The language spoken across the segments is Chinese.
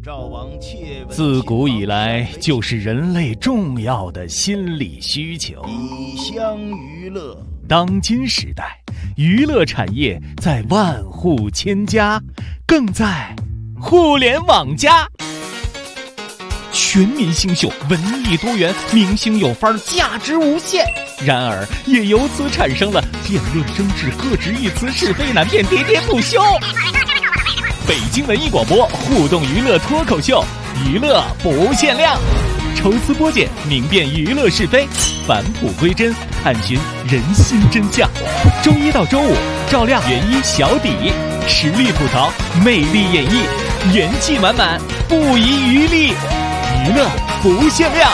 自古以来就是人类重要的心理需求。 以乡娱乐。 当今时代，娱乐产业在万户千家，更在互联网加。全民星秀，文艺多元，明星有范儿，价值无限。然而，也由此产生了辩论争执、各执一词、是非难辨、喋喋不休。北京文艺广播互动娱乐脱口秀，娱乐不限量，抽丝剥茧，明辨娱乐是非，返璞归真，探寻人心真相。周一到周五，照亮原一小底，实力吐槽，魅力演绎，元气满满，不遗余力，娱乐不限量。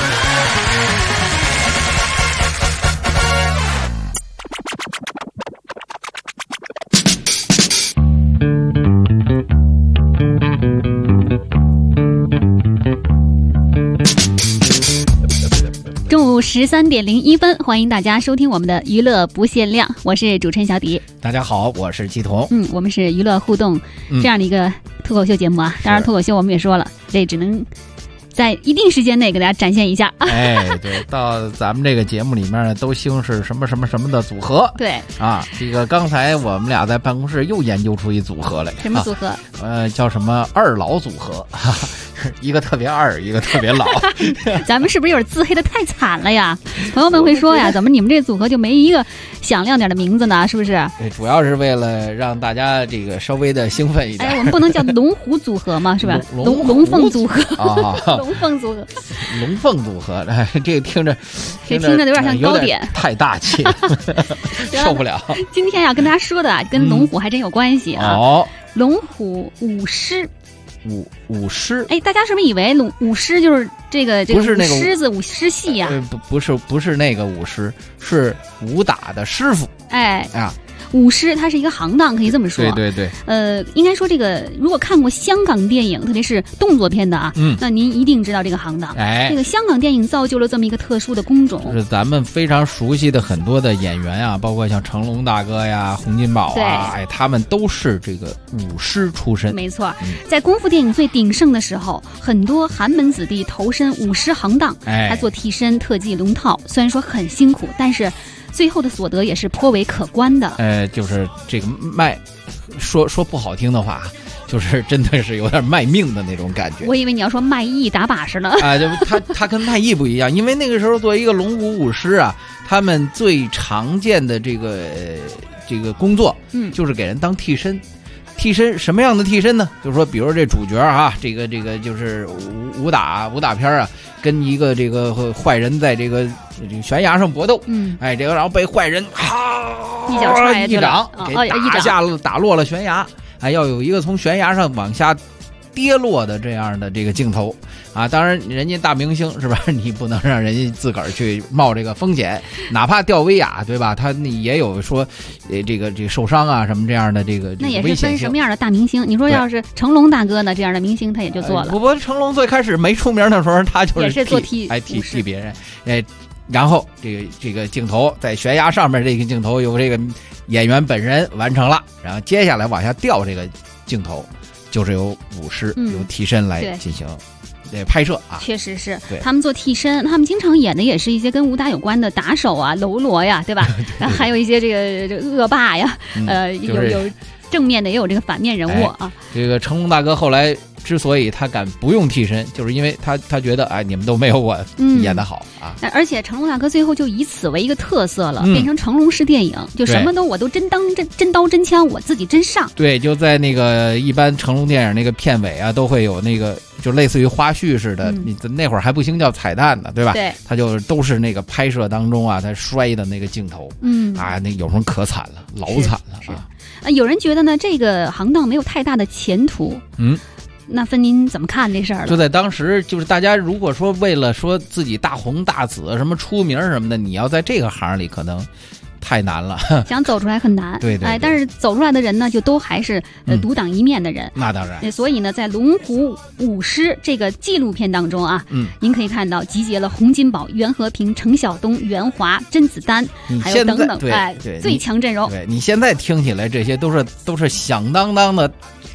中午13点01分，欢迎大家收听我们的娱乐不限量，我是主持人小迪。 大家好，我是季彤。 我们是娱乐互动这样的一个脱口秀节目啊。当然脱口秀我们也说了，这只能在一定时间内给大家展现一下。 哎，对，到咱们这个节目里面呢，都兴是什么什么什么的组合。 对啊，这个刚才我们俩在办公室又研究出一组合来。 什么组合？ 叫什么二老组合。一个特别二，一个特别老。 咱们是不是有点自黑的太惨了呀？朋友们会说呀，怎么你们这组合就没一个响亮点的名字呢？是不是？ 对，主要是为了让大家这个稍微的兴奋一点。 哎，我们不能叫龙虎组合吗？是吧？龙凤组合啊，龙凤组合， 龙凤组合，哎，这个听着有点像糕点， 太大气了，受不了。 今天要跟大家说的啊，跟龙虎还真有关系啊。龙虎舞狮。 舞狮， 哎，大家是不是以为舞狮就是这个不是那个狮子舞狮戏呀？ 不是那个舞狮，是武打的师傅。 哎啊。舞狮它是一个行当，可以这么说。 对对对。应该说这个，如果看过香港电影，特别是动作片的啊，那您一定知道这个行当。 哎， 这个香港电影造就了这么一个特殊的工种， 就是咱们非常熟悉的很多的演员啊，包括像成龙大哥呀、洪金宝啊，哎，他们都是这个舞狮出身。 没错，在功夫电影最鼎盛的时候，很多寒门子弟投身舞狮行当，还做替身、特技、龙套，虽然说很辛苦，但是最后的所得也是颇为可观的。 就是这个说不好听的话，就是真的是有点卖命的那种感觉。 我以为你要说卖艺打把式呢。 啊，就他跟卖艺不一样，因为那个时候作为一个龙虎舞狮啊，他们最常见的这个工作，就是给人当替身。替身什么样的替身呢？就是说，比如这主角啊，这个就是武打片啊，跟一个这个坏人在这个悬崖上搏斗，哎，这个然后被坏人一脚踹一掌给打落了悬崖，哎，要有一个从悬崖上往下跌落的这样的这个镜头啊，当然人家大明星是吧？你不能让人家自个儿去冒这个风险，哪怕吊威亚，对吧？他也有说，这个受伤啊什么这样的这个那也是分什么样的大明星？你说要是成龙大哥呢，这样的明星他也就做了。 不，成龙最开始没出名的时候，他就是也是做替别人，哎，然后这个镜头在悬崖上面，这个镜头由这个演员本人完成了，然后接下来往下掉这个镜头。就是由舞狮由替身来进行拍摄啊， 确实是他们做替身，他们经常演的也是一些跟武打有关的打手啊、喽啰呀，对吧？还有一些这个恶霸呀，有正面的，也有这个反面人物啊。 这个成龙大哥后来之所以他敢不用替身，就是因为他觉得哎，你们都没有我演得好啊。 而且成龙大哥最后就以此为一个特色了，变成成龙式电影，就什么都我都真刀真枪，我自己真上。 对，就在那个一般成龙电影那个片尾啊，都会有那个就类似于花絮似的，你那会儿还不兴叫彩蛋呢，对吧？ 对， 他就都是那个拍摄当中啊，他摔的那个镜头，啊，那有时候可惨了，老惨了啊。有人觉得呢，这个行当没有太大的前途。那分您怎么看这事儿了？ 就在当时，就是大家如果说为了说自己大红大紫什么出名什么的，你要在这个行里可能太难了， 想走出来很难。 对， 但是走出来的人呢，就都还是独当一面的人。 那当然。 所以呢，在《龙虎舞狮》这个纪录片当中啊，您可以看到集结了洪金宝、袁和平、程晓东、袁华、甄子丹，还有等等， 对， 最强阵容。 对，你现在听起来这些都是响当当的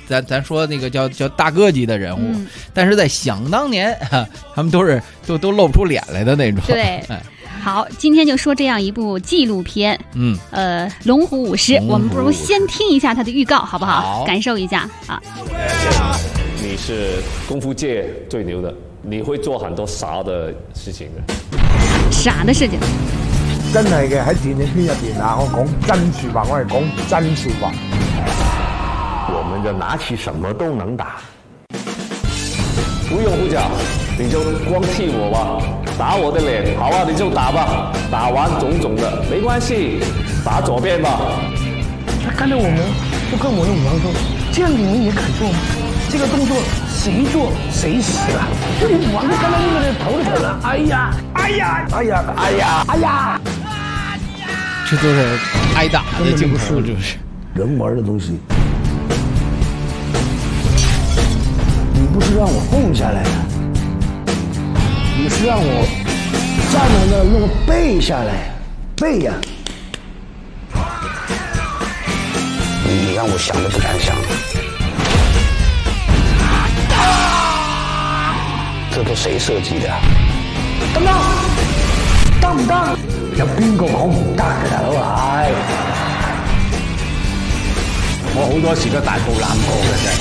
咱说那个叫大哥级的人物，但是在想当年他们都露不出脸来的那种。 对，好，今天就说这样一部纪录片，龙虎舞狮，我们不如先听一下它的预告，好不好？感受一下啊。 你是功夫界最牛的，你會做很多傻的事情嘅。 傻的事情。 真係嘅，喺電影圈入邊啊，我講真説話，我係講真説話。 我們就拿起什麼都能打。 不用護甲，你就光踢我吧，打我的臉，好啊，你就打吧，打完腫腫的沒關係，打左邊吧。 剛才我們就跟我的武王說，這樣你們也敢做嗎？這個動作誰做誰死了。這武王就剛才那個人頭都疼了，哎呀，哎呀，哎呀，哎呀，哎呀， 這都是挨打的鏡頭，這是人玩的東西。你不是讓我蹦下來的，你是讓我站在那用背下來，背呀！你讓我想都不敢想。這都誰設計的？得唔得？得唔得？有邊個講唔得嘅大佬啊？ 我好多時都大步攬過嘅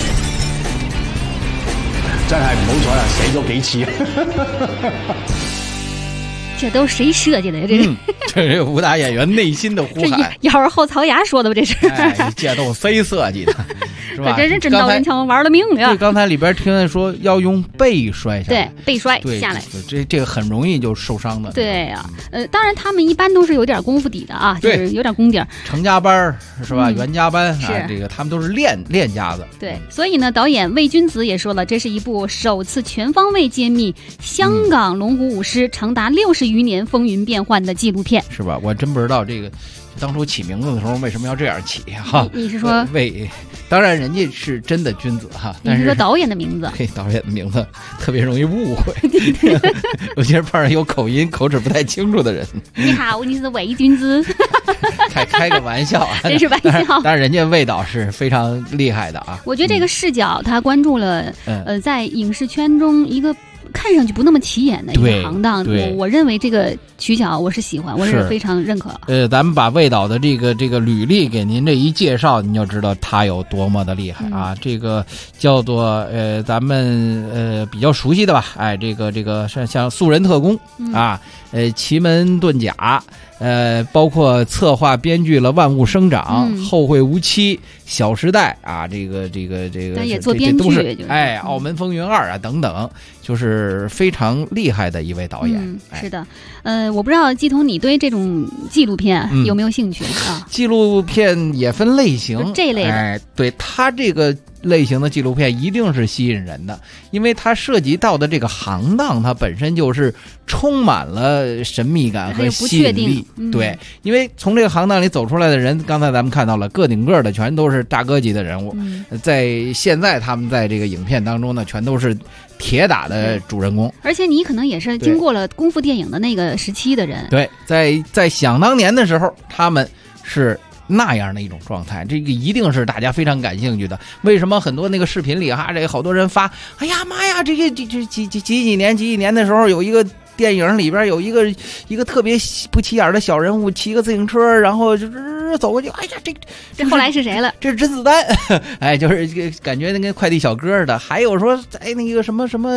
真係唔好彩啊，死咗幾次。 这都谁设计的呀？ 这是武打演员内心的呼喊。 这要是后槽牙说的吧？这是。 这都谁设计的？是吧？ 这真是真刀真枪玩了命了。 对，刚才里边听见说要用背摔下来， 对，背摔下来， 这个很容易就受伤的。 对啊，当然他们一般都是有点功夫底的啊，就是有点功底儿。 成家班是吧？袁家班啊，这个他们都是练家子。 对，所以呢，导演魏君子也说了，这是一部首次全方位揭秘香港龙虎舞狮长达60余年风云变幻的纪录片， 是吧？我真不知道这个当初起名字的时候为什么要这样起哈？ 你是说当然人家是真的君子哈，但是说导演的名字， 导演的名字特别容易误会，尤其是碰上有口音、口齿不太清楚的人。 你好，你是魏君子。 开个玩笑啊， 真是玩笑。 但是人家魏导是非常厉害的啊。 我觉得这个视角他关注了，在影视圈中一个看上去不那么起眼的一个行当，我认为这个取巧我是喜欢，我是非常认可。 咱们把魏导的这个履历给您这一介绍，您就知道他有多么的厉害啊！这个叫做咱们比较熟悉的吧，这个像素人特工啊，奇门遁甲。包括策划编剧了《万物生长》后会无期》《小时代》啊，这个也做编剧， 就是澳门风云2啊等等，就是非常厉害的一位导演。 是的，我不知道季彤你对这种纪录片有没有兴趣啊？ 纪录片也分类型， 这类的， 对他这个类型的纪录片一定是吸引人的，因为它涉及到的这个行当，它本身就是充满了神秘感和吸引力。对，因为从这个行当里走出来的人，刚才咱们看到了个顶个的全都是大哥级的人物，在现在他们在这个影片当中呢，全都是铁打的主人公。 而且你可能也是经过了功夫电影的那个时期的人。 对，在想当年的时候，他们是那样的一种状态，这个一定是大家非常感兴趣的。为什么很多那个视频里这好多人发，哎呀妈呀，这几年的时候有一个电影里边有一个特别不起眼的小人物骑个自行车，然后就走过去，哎呀， 这后来是谁了？ 这是甄子丹，就是感觉那个快递小哥的。还有说在那个什么是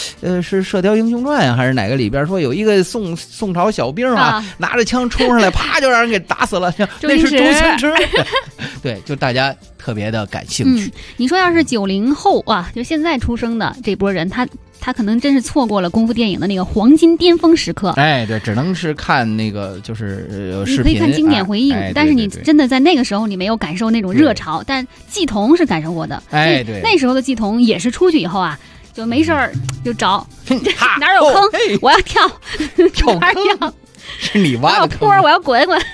《射雕英雄传》还是哪个里边说有一个宋朝小兵拿着枪冲上来，啪就让人给打死了，那是周星驰。对，就大家特别的感兴趣。 你说要是90后啊，就现在出生的这波人，他可能真是错过了功夫电影的那个黄金巅峰时刻。 对，只能是看那个就是视频， 你可以看经典回忆，但是你真的在那个时候你没有感受那种热潮，但季彤是感受过的。 对， 那时候的季彤也是出去以后啊，就没事儿就找哪有坑，我要跳， 跳坑，是你挖的坑， 坡我要滚，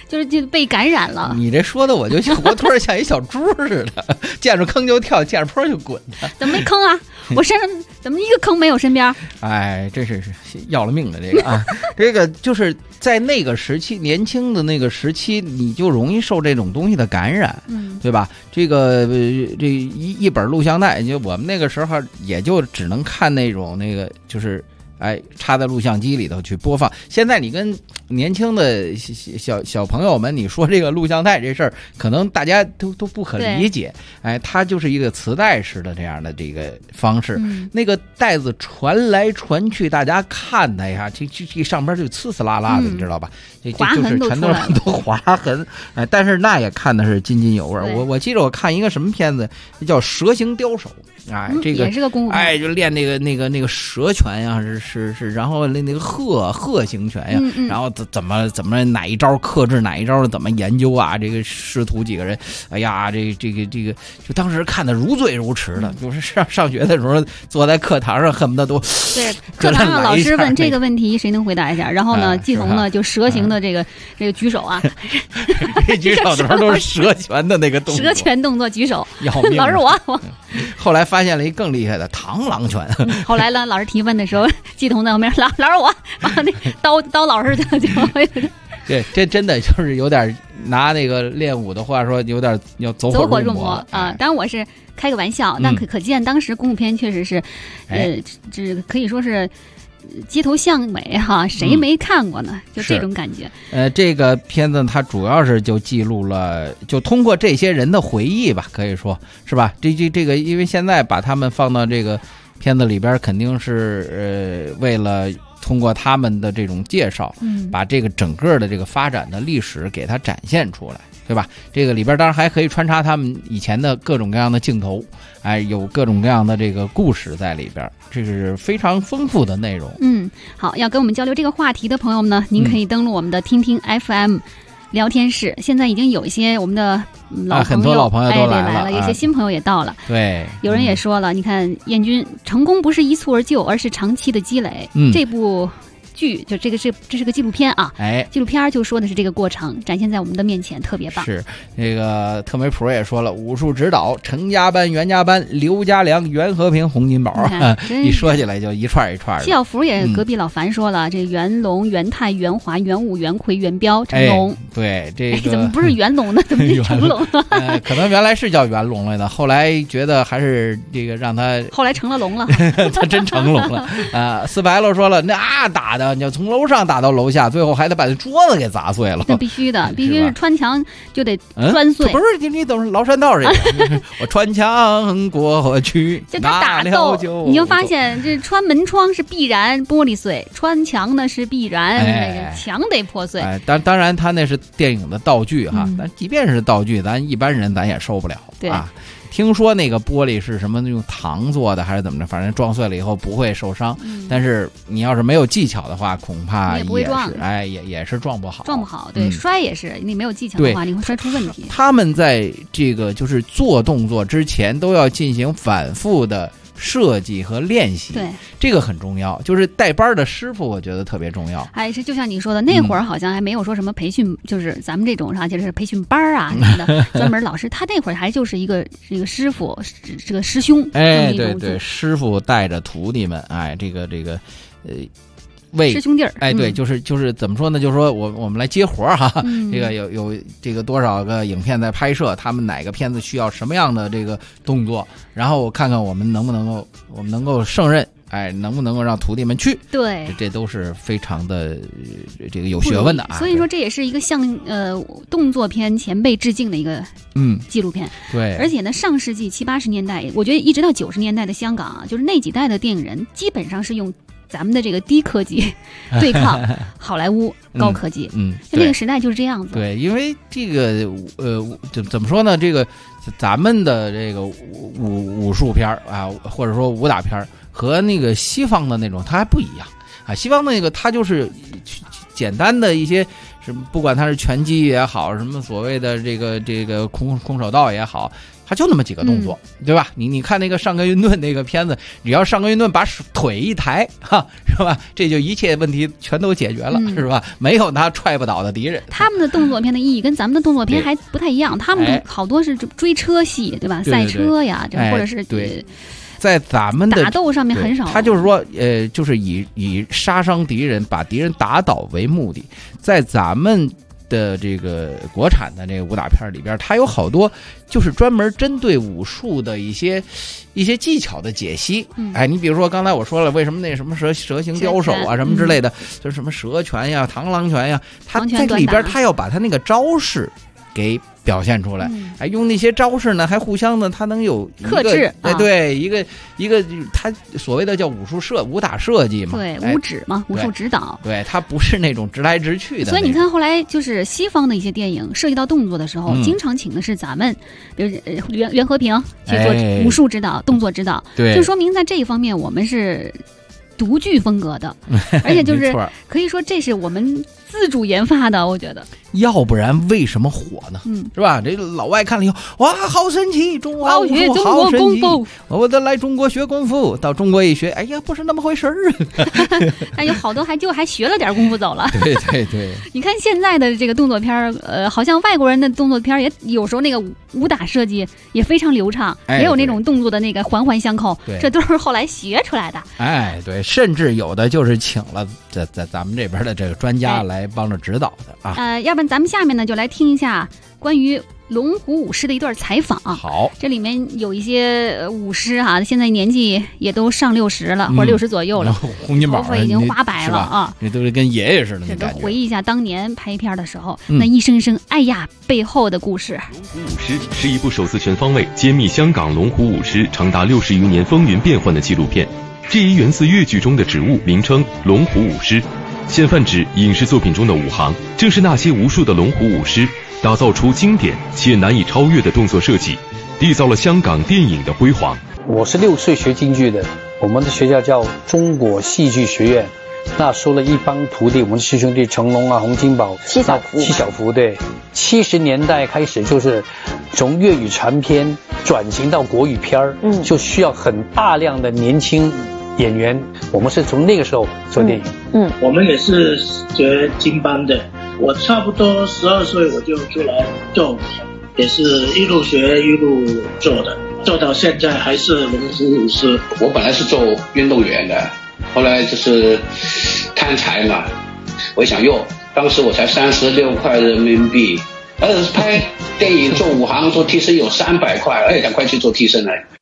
就被感染了。 你这说的我突然像一小猪似的，见着坑就跳，见着坡就滚。 怎么没坑啊？我身上怎么一个坑没有？身边？ 哎，这是要了命的这个啊！这个就是在那个时期，年轻的那个时期，你就容易受这种东西的感染，对吧？这个这一本录像带，就我们那个时候也就只能看那种就是。插在录像机里头去播放。现在你跟年轻的小朋友们，你说这个录像带这事儿，可能大家都不可理解。它就是一个磁带式的这样的这个方式，那个带子传来传去，大家看的呀，这上边就呲呲啦啦的，你知道吧？这就是全都是很多划痕。但是那也看的是津津有味。我记得我看一个什么片子，叫《蛇形刁手》。这个也是个功夫。 就练那个蛇拳呀，是，然后那个鹤形拳呀，然后怎么哪一招克制哪一招，怎么研究啊？这个师徒几个人，哎呀，这个，就当时看的如醉如痴的，就是上学的时候坐在课堂上恨不得都对课堂上老师问这个问题，谁能回答一下？然后呢，季彤呢就蛇形的这个举手啊， 这举手的时候都是蛇拳的那个动作， 蛇拳动作举手， 要命！ 老师我后来发现了一更厉害的螳螂拳。 后来呢，老师提问的时候，季彤在后面，老师我把那刀老师就。 对，这真的就是有点拿那个练武的话说，有点要走火入魔啊！当然我是开个玩笑，但可见当时功夫片确实是，这可以说是街头巷尾哈，谁没看过呢？就这种感觉。 这个片子它主要是就记录了，就通过这些人的回忆吧，可以说是吧？这个，因为现在把他们放到这个片子里边，肯定是为了通过他们的这种介绍，把这个整个的这个发展的历史给它展现出来，对吧？这个里边当然还可以穿插他们以前的各种各样的镜头，有各种各样的这个故事在里边，这是非常丰富的内容。 好，要跟我们交流这个话题的朋友们呢，您可以登录我们的听听 FM 聊天室，现在已经有一些我们的很多老朋友都来了，有些新朋友也到了。 对， 有人也说了，你看燕军成功不是一蹴而就，而是长期的积累。这部剧就这是个纪录片啊，纪录片就说的是这个过程，展现在我们的面前，特别棒。 是这个特美普也说了，武术指导程家班、袁家班、刘家良、袁和平、洪金宝，一说起来就一串一串的。 谢小福也隔壁老樊说了，这袁龙、袁泰、袁华、袁武、袁奎、袁彪、成龙。 对，这个怎么不是袁龙呢？怎么是成龙了？ 可能原来是叫袁龙来的，后来觉得还是这个让他后来成了龙了， 他真成龙了。四白了说了，那打的你要从楼上打到楼下，最后还得把那桌子给砸碎了。 那必须的，必须是穿墙就得钻碎。 不是你等崂山道这个，我穿墙过去， 就他打斗，你就发现这穿门窗是必然玻璃碎，穿墙呢是必然那个墙得破碎。 当然他那是电影的道具哈，但即便是道具，咱一般人咱也受不了啊。听说那个玻璃是什么用糖做的还是怎么着，反正撞碎了以后不会受伤，但是你要是没有技巧的话，恐怕也是也是撞不好。 对，摔也是，你没有技巧的话，你会摔出问题。 他们在这个就是做动作之前都要进行反复的设计和练习， 对，这个很重要。就是带班的师傅，我觉得特别重要。 还是就像你说的，那会儿好像还没有说什么培训，就是咱们这种啥，就是培训班啊什么的，专门老师。他那会儿还就是一个师傅，这个师兄。 对，师傅带着徒弟们，这个为师兄弟儿， 对，就是怎么说呢？就是说我们来接活哈，这个有这个多少个影片在拍摄，他们哪个片子需要什么样的这个动作，然后我看看我们能够胜任，能不能够让徒弟们去？ 对， 这都是非常的这个有学问的啊。 所以说这也是一个向动作片前辈致敬的一个纪录片。 对， 而且呢，上世纪70、80年代，我觉得一直到90年代的香港啊，就是那几代的电影人基本上是用咱们的这个低科技对抗好莱坞高科技，就那个时代就是这样子。 对，因为这个怎么说呢？这个咱们的这个武术片啊，或者说武打片和那个西方的那种它还不一样啊。西方那个它就是简单的一些什么，不管它是拳击也好，什么所谓的这个空手道也好， 它就那么几个动作，对吧？你看那个上官云顿那个片子，只要上官云顿把腿一抬，是吧？这就一切问题全都解决了，是吧？没有他踹不倒的敌人。 他们的动作片的意义跟咱们的动作片还不太一样，他们好多是追车戏，对吧？赛车呀，或者是对。在咱们的打斗上面很少， 他就是说，就是以杀伤敌人、把敌人打倒为目的。在咱们的这个国产的这个武打片里边，它有好多就是专门针对武术的一些技巧的解析。你比如说刚才我说了，为什么那什么蛇形刁手啊什么之类的，就是什么蛇拳呀、螳螂拳呀，他在里边他要把他那个招式给表现出来，用那些招式呢，还互相呢，它能有克制， 对，一个它所谓的叫武打设计嘛， 对，武指嘛，武术指导， 对，它不是那种直来直去的。 所以你看，后来就是西方的一些电影涉及到动作的时候，经常请的是咱们，比如袁和平去做武术指导、动作指导， 对， 就说明在这一方面我们是独具风格的，而且就是可以说这是我们自主研发的，我觉得。 要不然为什么火呢？是吧？这老外看了以后，哇，好神奇！中华武术好神奇！我都来中国学功夫，到中国一学，哎呀，不是那么回事儿。 还有好多还学了点功夫走了。 对对对。 你看现在的这个动作片好像外国人的动作片也有时候那个武打设计也非常流畅，也有那种动作的那个环环相扣，这都是后来学出来的。 哎，对，甚至有的就是请了在咱们这边的这个专家来帮着指导的啊。 要不然咱们下面呢就来听一下关于龙虎武师的一段采访。 好， 这里面有一些武师现在年纪也都上60了，或者60左右了， 洪金宝头发已经花白了啊， 这都是跟爷爷似的。 这都回忆一下当年拍片的时候，那一声声哎呀背后的故事。 龙虎武师是一部首次全方位揭秘香港龙虎武师长达60余年风云变幻的纪录片。这一源自粤剧中的职务名称龙虎武师，现泛指影视作品中的武行，正是那些无数的龙虎武师打造出经典且难以超越的动作设计，缔造了香港电影的辉煌。 我是6岁学京剧的，我们的学校叫中国戏剧学院，那收了一帮徒弟，我们师兄弟成龙啊、洪金宝、 七小福。 对，70年代开始就是从粤语长篇转型到国语片就需要很大量的年轻演员，我们是从那个时候做电影。 我们也是学京班的，我差不多12岁我就出来做，也是一路学一路做的，做到现在还是龙虎武师。 我本来是做运动员的，后来就是贪财嘛，我想用，当时我才36块人民币，拍电影做武行做替身有300块，赶快去做替身来。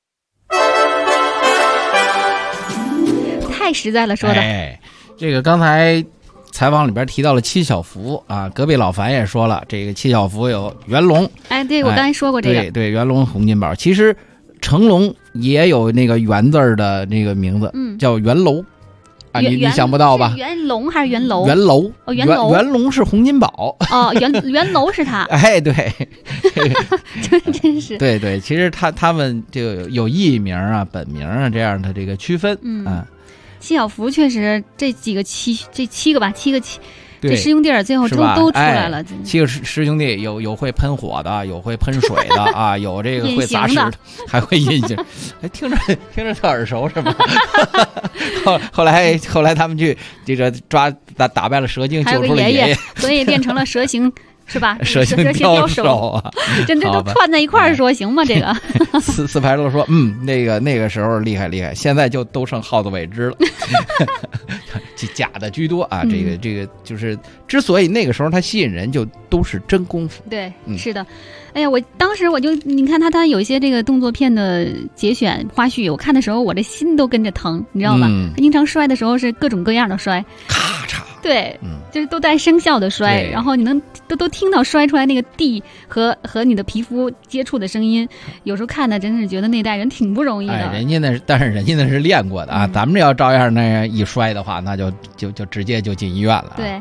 太实在了说的。 这个刚才采访里边提到了七小福啊，隔壁老樊也说了，这个七小福有袁龙。 对，我刚才说过这个。 对，袁龙、洪金宝。其实成龙也有那个袁字的那个名字，叫袁楼。你想不到吧？ 袁龙还是袁楼？ 袁楼。 袁楼。 袁龙是洪金宝。 袁楼是他。 对。 真是。 对，其实他们就有艺名啊、本名啊这样的这个区分。 七小福确实这七个吧，这师兄弟最后都出来了。 7个师兄弟有会喷火的，有会喷水的啊，有这个会砸石的，还会隐形。听着特耳熟是吧？后来他们去这个打败了蛇精，救出了爷爷， 所以变成了蛇形。是吧？ 蛇形刁手啊， 这都串在一块儿说行吗？这个四排都说那个时候厉害，现在就都剩耗子尾汁了，假的居多啊。这个就是之所以那个时候它吸引人，就都是真功夫。 对，是的。哎呀，我当时你看他有一些这个动作片的节选花絮，我看的时候我这心都跟着疼，你知道吧？他经常摔的时候是各种各样的摔， 咔嚓。 对，就是都带声效的摔，然后你能都听到摔出来那个地和你的皮肤接触的声音，有时候看的真是觉得那代人挺不容易的。 但是人家那是练过的啊，咱们这要照样那样一摔的话，那就直接就进医院了。 对，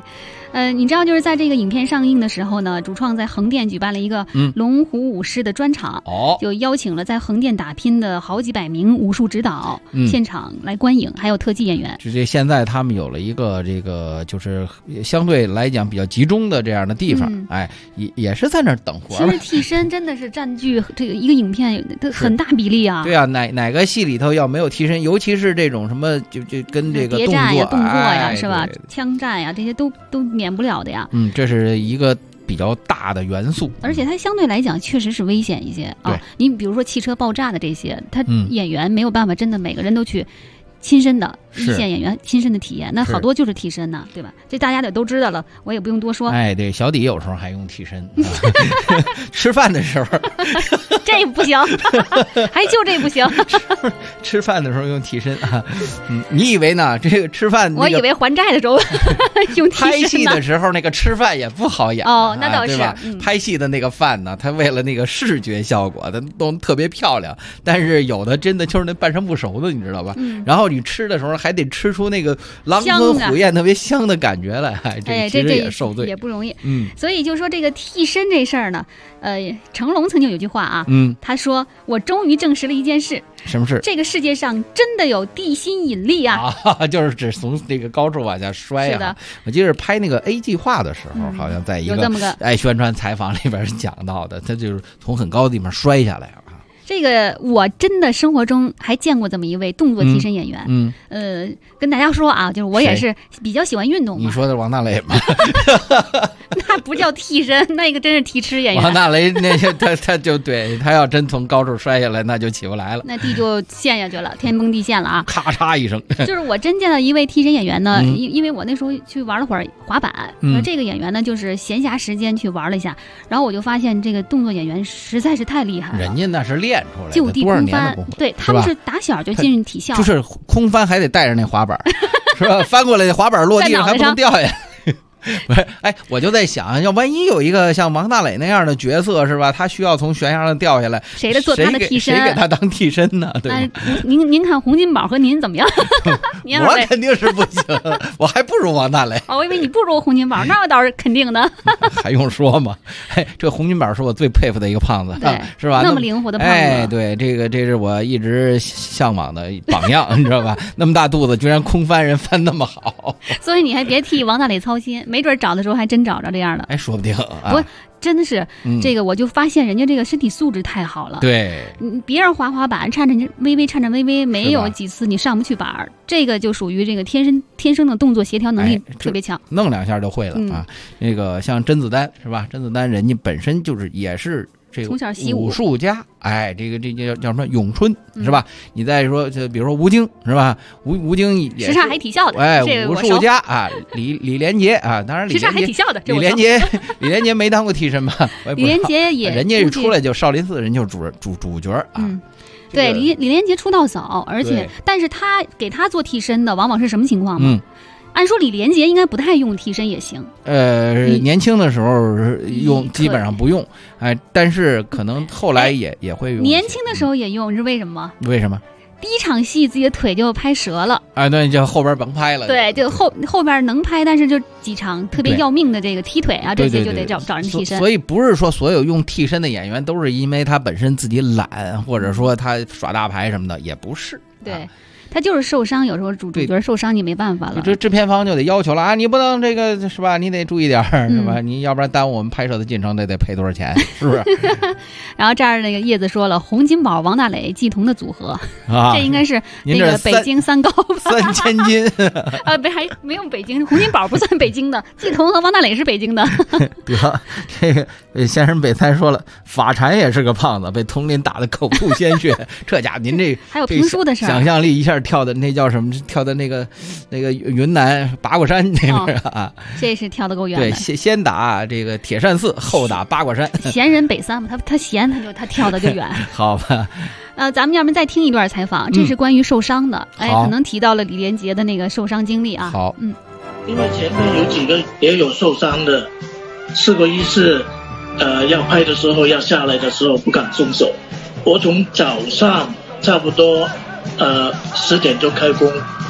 你知道就是在这个影片上映的时候呢，主创在横店举办了一个龙虎舞狮的专场，就邀请了在横店打拼的好几百名武术指导，现场来观影，还有特技演员。 这现在他们有了一个这个就是相对来讲比较集中的这样的地方，也是在那儿等活。 其实替身真的是占据这个一个影片的很大比例啊。 对啊，哪个戏里头要没有替身，尤其是这种什么就跟这个谍战呀、动作呀， 是吧？枪战呀，这些都免不了的呀。 这是一个比较大的元素， 而且它相对来讲确实是危险一些啊。你比如说汽车爆炸的这些，他演员没有办法真的每个人都去亲身的一线演员亲身的体验，那好多就是替身呢，对吧？这大家都知道了，我也不用多说。 对，小底有时候还用替身，吃饭的时候， 这不行，还就这不行。 吃饭的时候用替身啊，你以为呢？这个吃饭， 我以为还债的时候用替身。 拍戏的时候那个吃饭也不好演哦，那倒是。 对吧？拍戏的那个饭呢，它为了那个视觉效果，它都特别漂亮，但是有的真的就是那半生不熟的，你知道吧？然后你吃的时候还得吃出那个狼吞虎咽特别香的感觉来，这其实也受罪， 也不容易。所以就说这个替身这事儿呢，成龙曾经有句话啊，他说我终于证实了一件事。 什么事？ 这个世界上真的有地心引力啊！ 就是指从这个高处往下摔啊。 是的， 我记得拍那个 A 计划的时候，好像在一个宣传采访里边讲到的，他就是从很高的地方摔下来啊。 这个我真的生活中还见过这么一位动作替身演员，跟大家说啊，就是我也是比较喜欢运动嘛。 你说的王大雷吗？ 那不叫替身，那个真是替吃演员。 王大雷那些他就对他要真从高处摔下来，那就起不来了， 那地就陷下去了，天崩地陷了啊！ 咔嚓一声。 就是我真见到一位替身演员呢，因为我那时候去玩了会儿滑板，这个演员呢就是闲暇时间去玩了一下，然后我就发现这个动作演员实在是太厉害了。 人家那是练出来的， 就地空翻，对他们是打小就进体校， 就是空翻还得带着那滑板，是吧？翻过来滑板落地上还不能掉下来。不是，我就在想，要万一有一个像王大雷那样的角色，是吧？他需要从悬崖上掉下来， 谁的做他的替身？ 谁给他当替身呢？对吧？ 您看洪金宝和您怎么样？ 我肯定是不行，我还不如王大雷。 我以为你不如洪金宝，那我倒是肯定的。 还用说吗？这洪金宝是我最佩服的一个胖子， 对， 是吧？ 那么灵活的胖子， 对，这是我一直向往的榜样，你知道吧？那么大肚子，居然空翻人翻那么好， 所以你还别替王大雷操心。没准找的时候还真找着这样的， 说不定啊。 不，真的是这个，我就发现人家这个身体素质太好了。 对， 别人滑滑板颤颤巍巍，没有几次你上不去板，这个就属于这个天生的动作协调能力特别强， 弄两下就会了啊。那个像甄子丹是吧？甄子丹人家本身也是。这个从小习武术家，这叫什么咏春是吧？你再说，就比如说吴京是吧？吴京也什刹海体校的， 武术家啊，李连杰啊，当然什刹海体校的， 李连杰没当过替身吧？ 李连杰也， 人家出来就少林寺人就是主角啊。 对，李连杰出道早，而且但是他给他做替身的往往是什么情况吗？按说李连杰应该不太用替身也行， 年轻的时候用基本上不用，但是可能后来也会用。 年轻的时候也用，是为什么？ 为什么？ 第一场戏自己的腿就拍折了对，就后边甭拍了。 对，就后边能拍，但是就几场特别要命的这个踢腿啊，这些就得找人替身。 所以不是说所有用替身的演员都是因为他本身自己懒，或者说他耍大牌什么的，也不是。 对。他就是受伤，有时候主角受伤你没办法了， 这制片方就得要求了啊，你不能这个是吧？你得注意点是吧？你要不然耽误我们拍摄的进程，得赔多少钱，是不是？ 然后这儿那个叶子说了，洪金宝、王大雷、季童的组合这应该是那个北京三高 3000斤还没有北京，洪金宝不算北京的，季童和王大雷是北京的。 得，这个先生北餐说了，法禅也是个胖子，被佟林打得口吐鲜血，这家伙您这还有评书的事儿， 想象力一下跳的那叫什么？跳的那个云南八卦山那边啊， 这是跳得够远的。 对，先打这个铁扇寺，后打八卦山。 闲人北三嘛，他闲他跳的就远。 好吧。 咱们要不然再听一段采访，这是关于受伤的，可能提到了李连杰的那个受伤经历啊。 好， 因为前面有几个也有受伤的，试过一次，要拍的时候要下来的时候不敢松手。我从早上差不多10点就开工，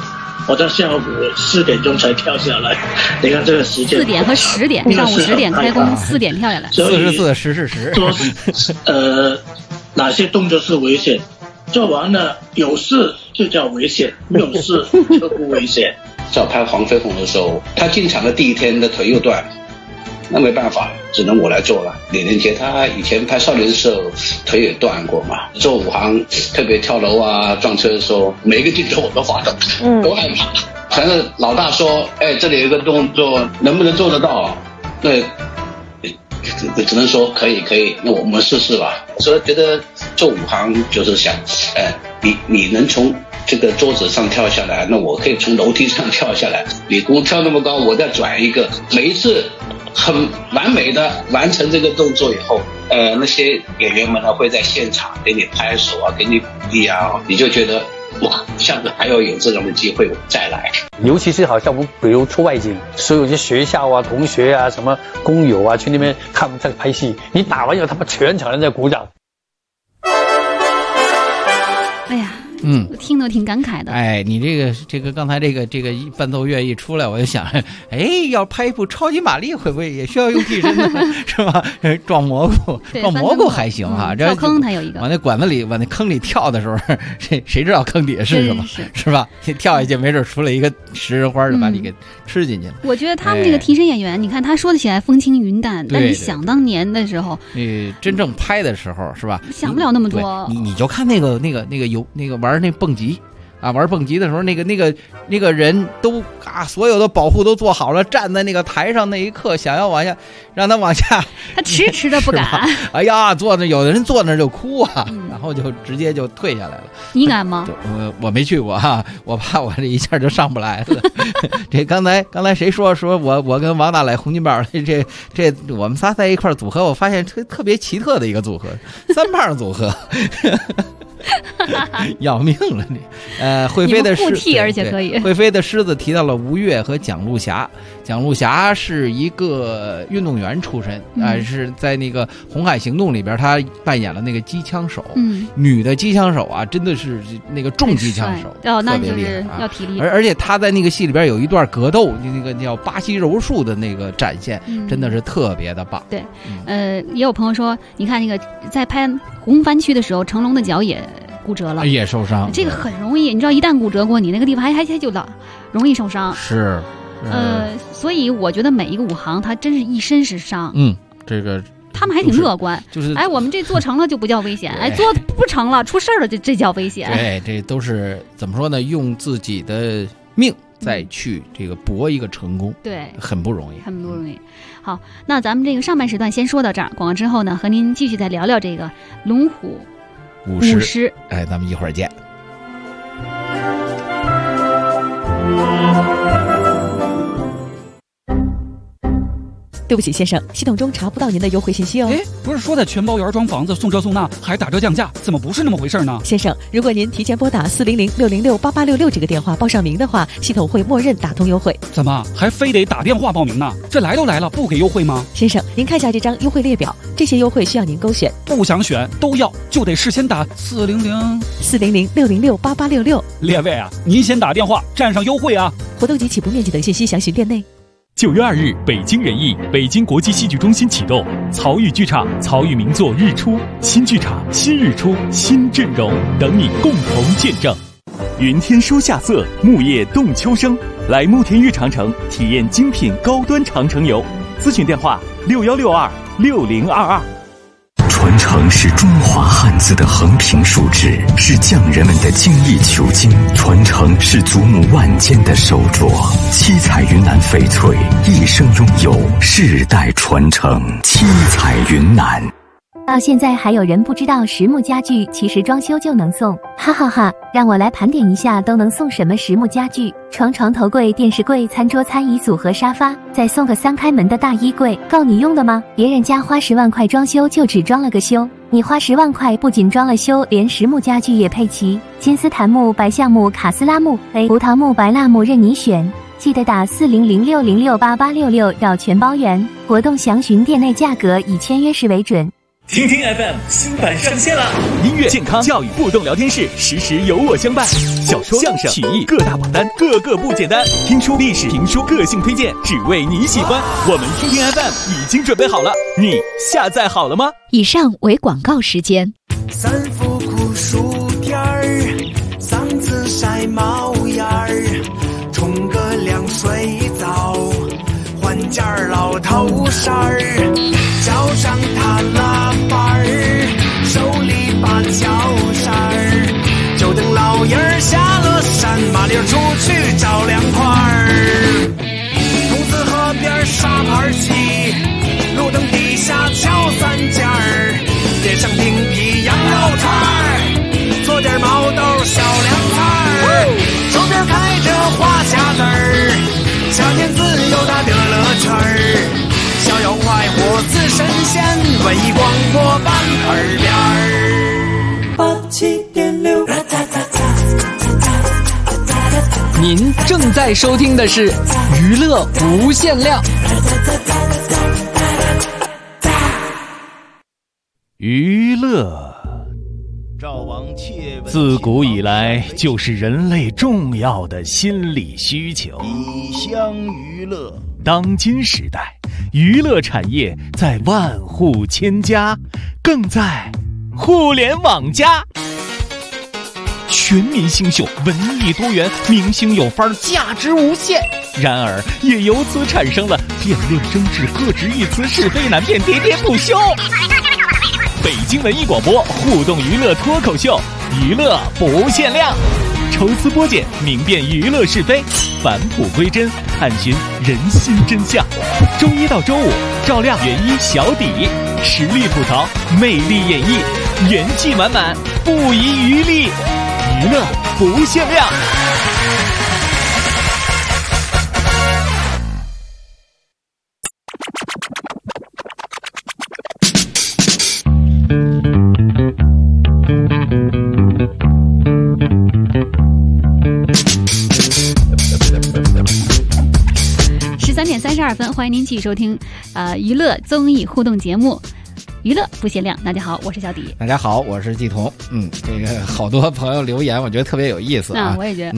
我到下午4点钟才跳下来。你看这个时间，4 点和10点，上午10点开工，4点跳下来。 44，实是实。 说哪些动作是危险？做完了有事就叫危险，没有事就不危险。 在拍黄飞鸿的时候，他进场的第一天的腿又断了，那没办法，只能我来做了。李连杰他以前拍少林时候腿也断过嘛，做武行特别跳楼啊、撞车的时候，每一个镜头我都发抖，都害怕。反正老大说，这里有一个动作，能不能做得到？那只能说可以，那我们试试吧。所以觉得做武行就是想，你能从这个桌子上跳下来，那我可以从楼梯上跳下来。你给我跳那么高，我再转一个，每一次很完美的完成这个动作以后，那些演员们呢会在现场给你拍手啊，给你鼓励啊，你就觉得哇，下次还要有这种的机会我再来。 尤其是好像我们比如出外景，所有的学校啊、同学啊、什么工友啊去那边看我们在拍戏，你打完以后，他们全场人在鼓掌。 哎呀，我听都挺感慨的。 你这个刚才这个伴奏乐一出来，我就想，要拍一部超级玛丽会不会也需要用替身呢？是吧？撞蘑菇还行哈， 跳坑它有一个， 往那坑里跳的时候，谁知道坑底下是什么？是吧？跳下去没准出了一个食人花就把你给吃进去了。 我觉得他们这个替身演员，你看他说的起来风轻云淡，但是想当年的时候， 真正拍的时候是吧？ 想不了那么多。 你就看那个玩那蹦极啊，玩蹦极的时候，那个人都所有的保护都做好了，站在那个台上那一刻，想要往下让他往下， 他迟的不敢。 哎呀，有的人坐那就哭啊，然后就直接就退下来了。 你敢吗？ 我没去过哈，我怕我这一下就上不来了。这刚才谁说我跟王大磊、洪金宝这我们仨在一块组合，我发现特别奇特的一个组合，3胖组合。要命了你！会飞的狮子， 而且可以。 会飞的狮子提到了吴越和蒋璐霞。蒋璐霞是一个运动员出身，是在那个《红海行动》里边，她扮演了那个机枪手。女的机枪手啊，真的是那个重机枪手， 特别厉害，要体力。 而且她在那个戏里边有一段格斗，那个叫巴西柔术的那个展现，真的是特别的棒。 对，也有朋友说，你看那个在拍红番区的时候，成龙的脚也骨折了， 也受伤。 这个很容易，你知道，一旦骨折过，你那个地方还就容易受伤。 是， 所以我觉得每一个武行，他真是一身是伤。 这个他们还挺乐观， 就是我们这做成了就不叫危险，做不成了出事儿了这叫危险。 对，这都是怎么说呢？用自己的命再去这个搏一个成功， 对， 很不容易， 很不容易。好，那咱们这个上半时段先说到这儿，广告之后呢，和您继续再聊聊这个龙虎舞狮。 咱们一会儿见。 对不起，先生，系统中查不到您的优惠信息哦。 不是说的全包圆装房子送这送那，还打折降价，怎么不是那么回事呢？ 先生，如果您提前拨打400-606-8866这个电话报上名的话，系统会默认打通优惠。 怎么还非得打电话报名呢？这来都来了，不给优惠吗？ 先生，您看一下这张优惠列表，这些优惠需要您勾选。 不想选都要，就得事先打 400-606-8866。 列位啊，您先打电话占上优惠啊！ 活动及起步面积等信息详询店内。 9月2日，北京人艺北京国际戏剧中心启动曹禺剧场曹禺名作日出，新剧场新日出新阵容，等你共同见证。云天收夏色，木叶动秋声，来慕田峪长城体验精品高端长城游，咨询电话61626022。 传承是中华汉字的横平竖直，是匠人们的精益求精；传承是祖母万间的手镯。七彩云南翡翠一生拥有，世代传承。七彩云南。 到现在还有人不知道实木家具其实装修就能送，哈哈哈！让我来盘点一下都能送什么实木家具：床、头柜、电视柜、餐桌、餐椅组合、沙发，再送个3开门的大衣柜，够你用的吗？别人家花10万块装修就只装了个修，你花10万块不仅装了修，连实木家具也配齐，金丝檀木、白橡木、卡斯拉木、葡萄木、白蜡木任你选。记得打400-606-8866，绕全包圆。活动详询店内价格，以签约时为准。 听听 FM 新版上线了，音乐、健康、教育、互动聊天室，时时有我相伴。小说、相声、曲艺各大榜单，个个不简单。听书、历史、评书、个性推荐，只为你喜欢。我们听听 FM 已经准备好了，你下载好了吗？ 以上为广告时间。 三伏酷暑天儿，嗓子晒冒烟儿，冲个凉水澡，换件老头衫儿，脚上踏拉板儿，手里把脚扇儿，就等老爷儿下了山，麻溜出去找凉快儿。兔子河边沙盘棋，路灯底下敲三件儿，点上冰皮羊肉串儿，做点毛豆小凉菜儿，手边开着花匣子儿，夏天自由的乐乐圈儿，逍遥快活似神仙，文艺广播伴耳边儿。87.6， 您正在收听的是娱乐无限量。 娱乐自古以来就是人类重要的心理需求。 一厢娱乐， 当今时代，娱乐产业在万户千家，更在互联网加。全民星秀，文艺多元，明星有范儿，价值无限。然而，也由此产生了辩论争执、各执一词、是非难辨、喋喋不休。北京文艺广播互动娱乐脱口秀，娱乐不限量，抽丝剥茧，明辨娱乐是非，返璞归真，探寻人心真相。周一到周五，照亮原一小底，实力吐槽，魅力演绎，元气满满，不遗余力，娱乐不限量。 13:32分，欢迎您继续收听娱乐综艺互动节目娱乐不限量。大家好，我是小迪。 大家好，我是季彤。这个好多朋友留言，我觉得特别有意思啊。 我也觉得。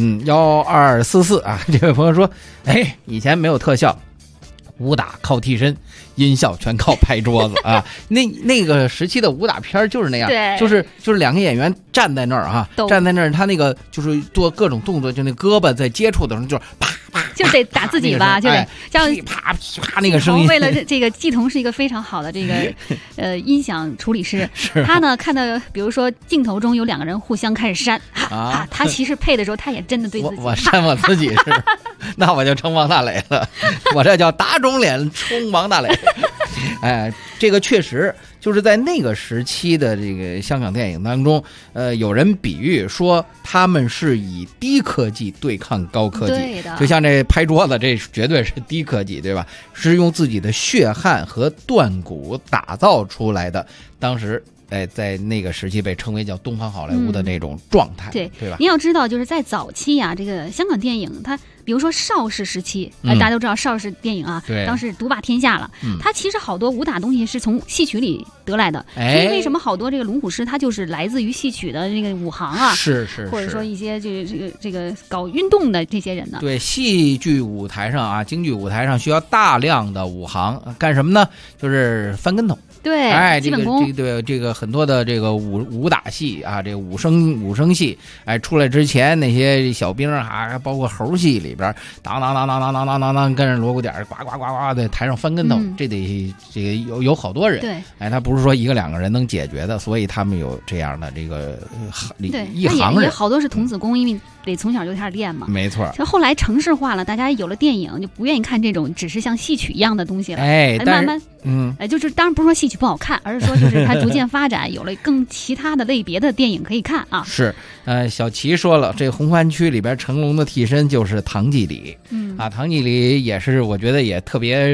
1244啊，这位朋友说，以前没有特效，武打靠替身，音效全靠拍桌子啊。那个时期的武打片就是那样， 对， 就是两个演员站在那儿啊，站在那儿，他那个就是做各种动作，就那胳膊在接触的时候就是啪。 就得打自己吧，就得像啪啪那个声音。 为了这个，季彤是一个非常好的这个音响处理师。他呢看到，比如说镜头中有两个人互相开始扇啊，他其实配的时候，他也真的对自己。 我扇我自己是，那我就成王大雷了。我这叫打肿脸充王大雷。这个确实就是在那个时期的这个香港电影当中，有人比喻说他们是以低科技对抗高科技， 对的， 就像这拍桌子，这绝对是低科技，对吧？是用自己的血汗和断骨打造出来的。当时在那个时期被称为叫东方好莱坞的那种状态，对吧？ 您要知道，就是在早期啊，这个香港电影它。比如说邵氏时期，大家都知道邵氏电影啊，当时独霸天下了。它其实好多武打东西是从戏曲里得来的。为什么好多这个龙虎师它就是来自于戏曲的这个武行啊？ 是， 或者说一些这个搞运动的这些人呢？ 对，戏剧舞台上啊，京剧舞台上需要大量的武行，干什么呢？就是翻跟头。 对，基本功。 这个很多的这个武打戏啊，这个武生戏，出来之前那些小兵啊，包括猴戏里边，当跟着锣鼓点呱呱呱呱在台上翻跟头，这个有好多人。 对， 他不是说一个两个人能解决的，所以他们有这样的这个一行人。 也好多是童子功，因为得从小就开始练嘛。 没错。 就后来城市化了，大家有了电影，就不愿意看这种只是像戏曲一样的东西了。慢慢。就是当然不是说戏曲不好看，而是说就是它逐渐发展，有了更其他的类别的电影可以看啊。 是，小齐说了，这红番区里边成龙的替身就是唐季礼。唐季礼也是，我觉得也特别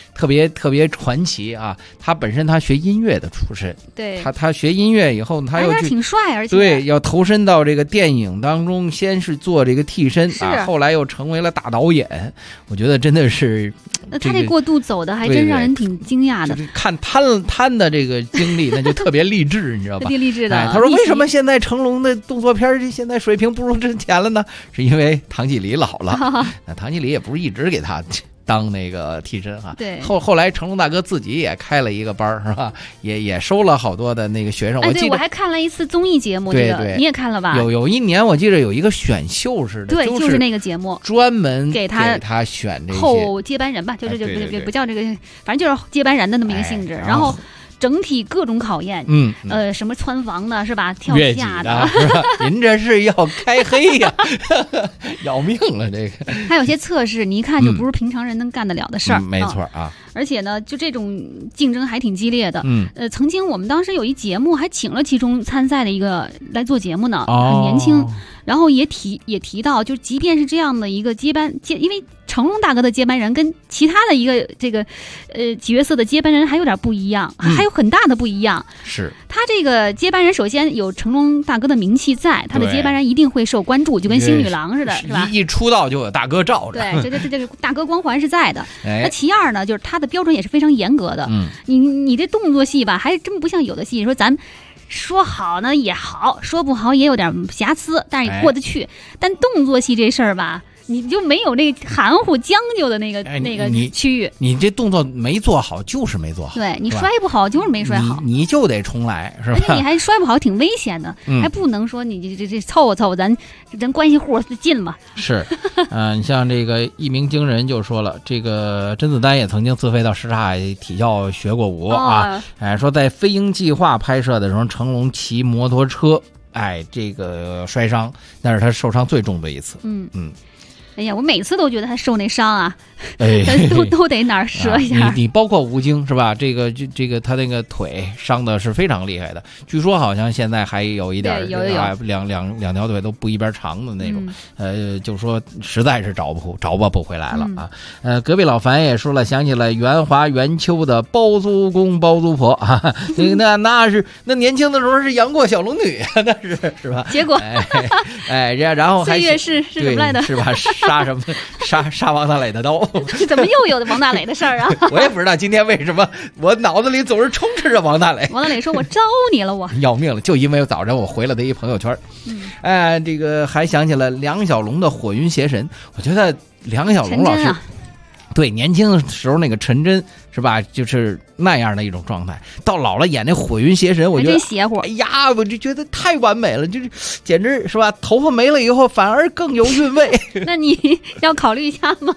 特别传奇啊！他本身他学音乐的出身， 对， 他学音乐以后，他又挺帅，而且对要投身到这个电影当中，先是做这个替身啊，后来又成为了大导演。我觉得真的是， 那他这过渡走的还真让人挺惊讶的。 看他的这个经历，那就特别励志，你知道吧？ 特别励志的。 他说：“为什么现在成龙的动作片现在水平不如之前了呢？是因为唐季礼老了。那唐季礼也不是一直给他当那个替身哈， 对， 后来成龙大哥自己也开了一个班是吧？也收了好多的那个学生。 对，我还看了一次综艺节目， 对， 你也看了吧？ 有一年我记得有一个选秀似的， 对，就是那个节目， 专门给他选这些后接班人吧，就是不叫这个，反正就是接班人的那么一个性质，然后。整体各种考验，什么穿房的是吧？跳下的是吧？您这是要开黑呀，要命了这个。 还有些测试，你一看就不是平常人能干得了的事儿。 没错啊。 而且呢，就这种竞争还挺激烈的。曾经我们当时有一节目，还请了其中参赛的一个来做节目呢，很年轻。然后也提到，就即便是这样的一个因为成龙大哥的接班人跟其他的一个这个角色的接班人还有点不一样，还有很大的不一样。 是他这个接班人首先有成龙大哥的名气在，他的接班人一定会受关注，就跟星女郎似的，是吧？ 一出道就有大哥罩着。 对，这个大哥光环是在的。那其二呢，就是他的标准也是非常严格的。你这动作戏吧，还真不像有的戏说咱。说好呢也好，说不好也有点瑕疵，但是也过得去。但动作戏这事儿吧，你就没有那含糊将就的那个区域。 你这动作没做好就是没做好， 对你摔不好就是没摔好， 你就得重来，是吧？ 而且你还摔不好挺危险的，还不能说你这凑合咱关系户近嘛。 是，你像这个一鸣惊人就说了，这个甄子丹也曾经自费到什刹海体校学过武啊，说在飞鹰计划拍摄的时候，成龙骑摩托车，这个摔伤，那是他受伤最重的一次。 哎呀，我每次都觉得他受那伤啊，都得哪儿折一下。 你包括吴京是吧？这个他那个腿伤的是非常厉害的，据说好像现在还有一点两条腿都不一边长的那种。就说实在是找不回来了啊。隔壁老樊也说了，想起了袁华袁秋的包租公包租婆啊，那年轻的时候是杨过小龙女，那是吧？ 结果然后还岁月是什么来的？ 是吧？杀王大雷的刀， 怎么又有王大雷的事儿啊？ 我也不知道今天为什么我脑子里总是充斥着王大雷。 王大雷说：“我招你了，我要命了，就因为早晨我回了他一朋友圈。”这个还想起了梁小龙的火云邪神，我觉得梁小龙老师。对，年轻的时候那个陈真是吧，就是那样的一种状态。到老了演那火云邪神，我觉得真邪乎。 哎呀，我就觉得太完美了，就是简直是吧？头发没了以后，反而更有韵味。 那你要考虑一下吗？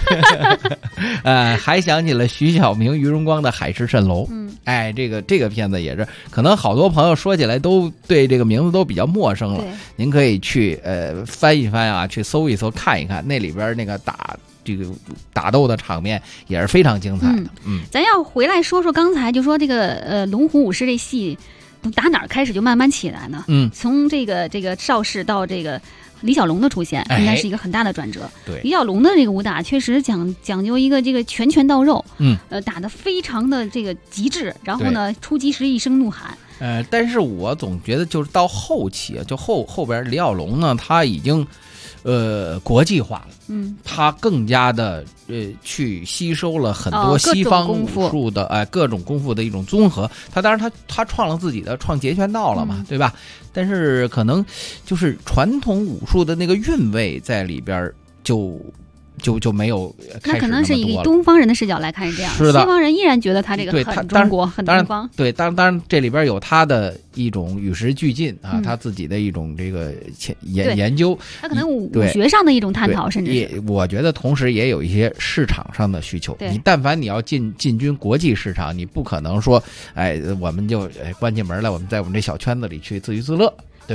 还想起了徐晓明、于荣光的《海市蜃楼》。这个片子也是，可能好多朋友说起来都对这个名字都比较陌生了。您可以去翻一翻啊，去搜一搜，看一看那里边那个打斗的场面也是非常精彩的。 咱要回来说说刚才就说这个龙虎武师这戏打哪儿开始就慢慢起来呢？从这个邵氏到这个李小龙的出现，应该是一个很大的转折。 对， 李小龙的这个武打确实讲究一个这个拳到肉，打得非常的这个极致，然后呢出击时一声怒喊。 但是我总觉得就是到后期啊，就后边李小龙呢，他已经国际化了，他更加的去吸收了很多西方武术的各种功夫的一种综合。他当然他创了自己的创截拳道了嘛，对吧？但是可能就是传统武术的那个韵味在里边就没有开始那么多了。 那可能是以东方人的视角来看是这样， 是的， 西方人依然觉得他这个很中国，很东方。 对，当然这里边有他的一种与时俱进啊，他自己的一种这个研究， 他可能武学上的一种探讨，甚至也我觉得同时也有一些市场上的需求。你但凡你要进军国际市场，你不可能说我们就关起门来，我们在我们这小圈子里去自娱自乐。对吧？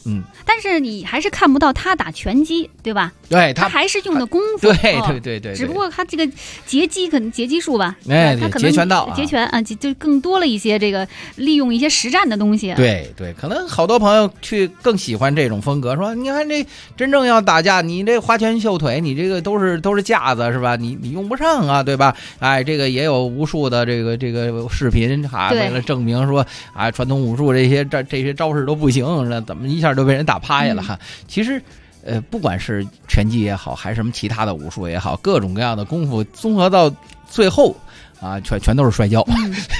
但是你还是看不到他打拳击，对吧？ 对， 他还是用的功夫。 对。 只不过他这个截击术吧，他可能截拳道， 截拳啊，就更多了一些这个利用一些实战的东西。 对，可能好多朋友更喜欢这种风格，说你看这真正要打架，你这花拳绣腿，你这个都是架子是吧？你用不上啊，对吧？哎，这个也有无数的这个视频啊，为了证明说啊，传统武术这些招式都不行，那怎么一下就被人打趴下了哈？其实。不管是拳击也好，还是什么其他的武术也好，各种各样的功夫综合到最后啊，全都是摔跤，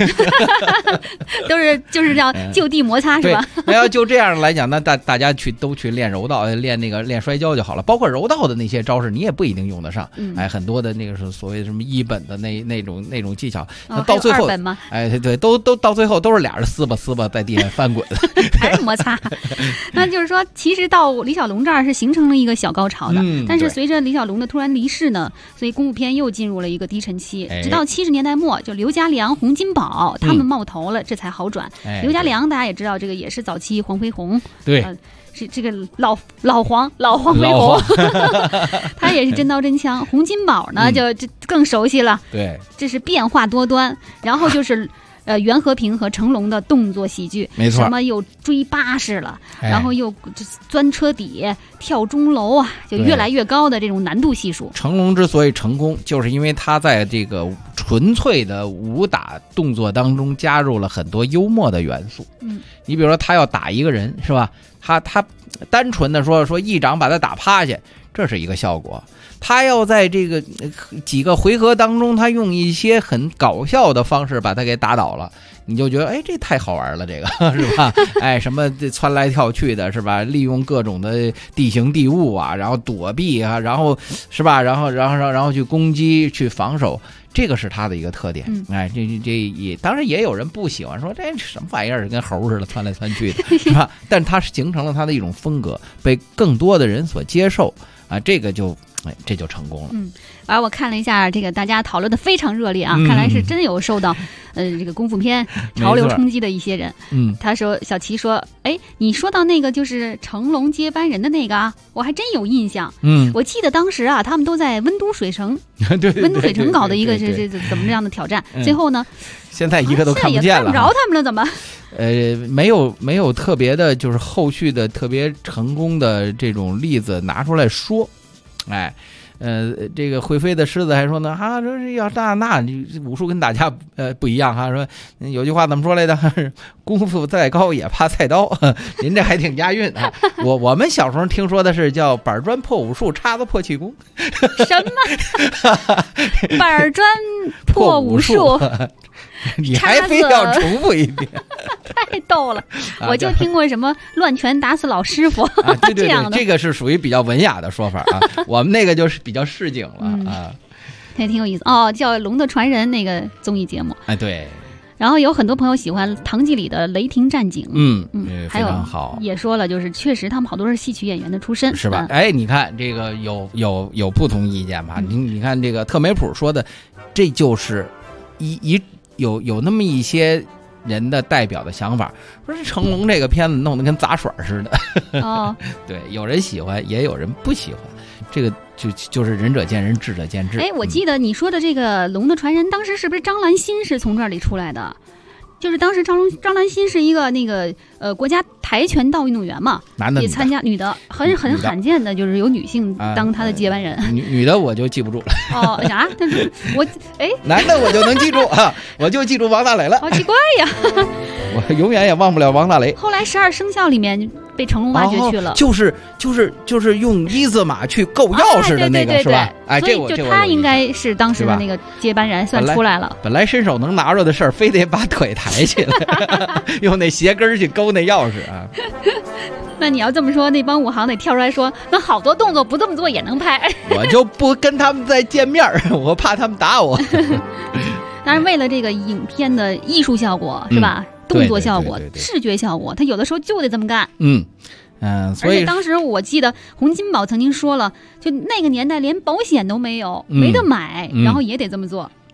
就是要就地摩擦是吧？ 那要就这样来讲，那大家都去练柔道，练摔跤就好了。包括柔道的那些招式，你也不一定用得上。哎，很多的那个是所谓什么一本的那种技巧，那到最后，哎，对，都到最后都是俩人撕吧在地上翻滚， 还是摩擦。那就是说，其实到李小龙这儿是形成了一个小高潮的，但是随着李小龙的突然离世呢，所以功夫片又进入了一个低沉期，直到70年代末，就刘家良、洪金宝他们冒头了，这才好转。刘家良大家也知道，这个也是早期黄飞鸿， 对， 这个老黄飞鸿，他也是真刀真枪。洪金宝呢，就更熟悉了， 对， 这是变化多端，然后就是。袁和平和成龙的动作喜剧， 没错， 什么又追巴士了，然后又钻车底、跳钟楼啊，就越来越高的这种难度系数。 成龙之所以成功，就是因为他在这个纯粹的武打动作当中加入了很多幽默的元素。你比如说他要打一个人是吧？他单纯的说一掌把他打趴下，这是一个效果。他要在这个几个回合当中，他用一些很搞笑的方式把他给打倒了，你就觉得哎，这太好玩了，这个是吧？哎，什么窜来跳去的，是吧？利用各种的地形地物啊，然后躲避啊，然后是吧？然后去攻击去防守，这个是他的一个特点。哎，这也当然也有人不喜欢，说这什么玩意儿，跟猴似的窜来窜去的，是吧？但他是形成了他的一种风格，被更多的人所接受啊，这个就。这就成功了。 而我看了一下这个大家讨论的非常热烈啊，看来是真有受到这个功夫片潮流冲击的一些人。他说小齐说，哎，你说到那个就是成龙接班人的那个啊，我还真有印象。我记得当时啊，他们都在温都水城，温都水城搞的一个这怎么样的挑战，最后呢， 现在一个都看不见了， 看不着他们了，怎么？ 没有特别的，就是后续的特别成功的这种例子拿出来说。哎，这个会飞的狮子还说呢，哈，说要那武术跟打架不一样哈，说有句话怎么说来着？功夫再高也怕菜刀，您这还挺押韵啊。我们小时候听说的是叫板砖破武术，叉子破气功。 什么？板砖破武术？ 你还非要重复一遍， 太逗了！我就听过什么乱拳打死老师傅， 对， 这样的， 这个是属于比较文雅的说法啊。我们那个就是比较市井了啊， 也挺有意思哦。叫《龙的传人》那个综艺节目， 哎，对。 然后有很多朋友喜欢唐季礼的《雷霆战警》，还有好也说了，就是确实他们好多是戏曲演员的出身， 是吧？哎，你看这个有不同意见吧？你看这个特梅普说的，这就是有那么一些人的代表的想法，说是成龙这个片子弄得跟杂耍似的。 哦， 对，有人喜欢，也有人不喜欢，这个就是仁者见仁，智者见智。 哎，我记得你说的这个《龙的传人》，当时是不是张兰心是从这里出来的？就是当时张兰心是一个那个国家跆拳道运动员嘛， 男的也参加，女的很罕见的，就是有女性当她的接班人。 女的我就记不住了。 哦，啥？但是我男的我就能记住啊，我就记住王大雷了。 好奇怪呀！ 我永远也忘不了王大雷。 后来12生肖里面被成龙挖掘去了， 就是用一字马去够钥匙的那个，是吧？哎， 所以就他应该是当时的那个接班人，算出来了。 本来伸手能拿着的事儿，非得把腿抬起来，用那鞋跟去勾那钥匙啊。 那你要这么说，那帮武行得跳出来说，那好多动作不这么做也能拍。 我就不跟他们再见面，我怕他们打我。 当然，为了这个影片的艺术效果，是吧？动作效果、视觉效果，他有的时候就得这么干。 所以而且当时我记得洪金宝曾经说了，就那个年代连保险都没有，没得买，然后也得这么做。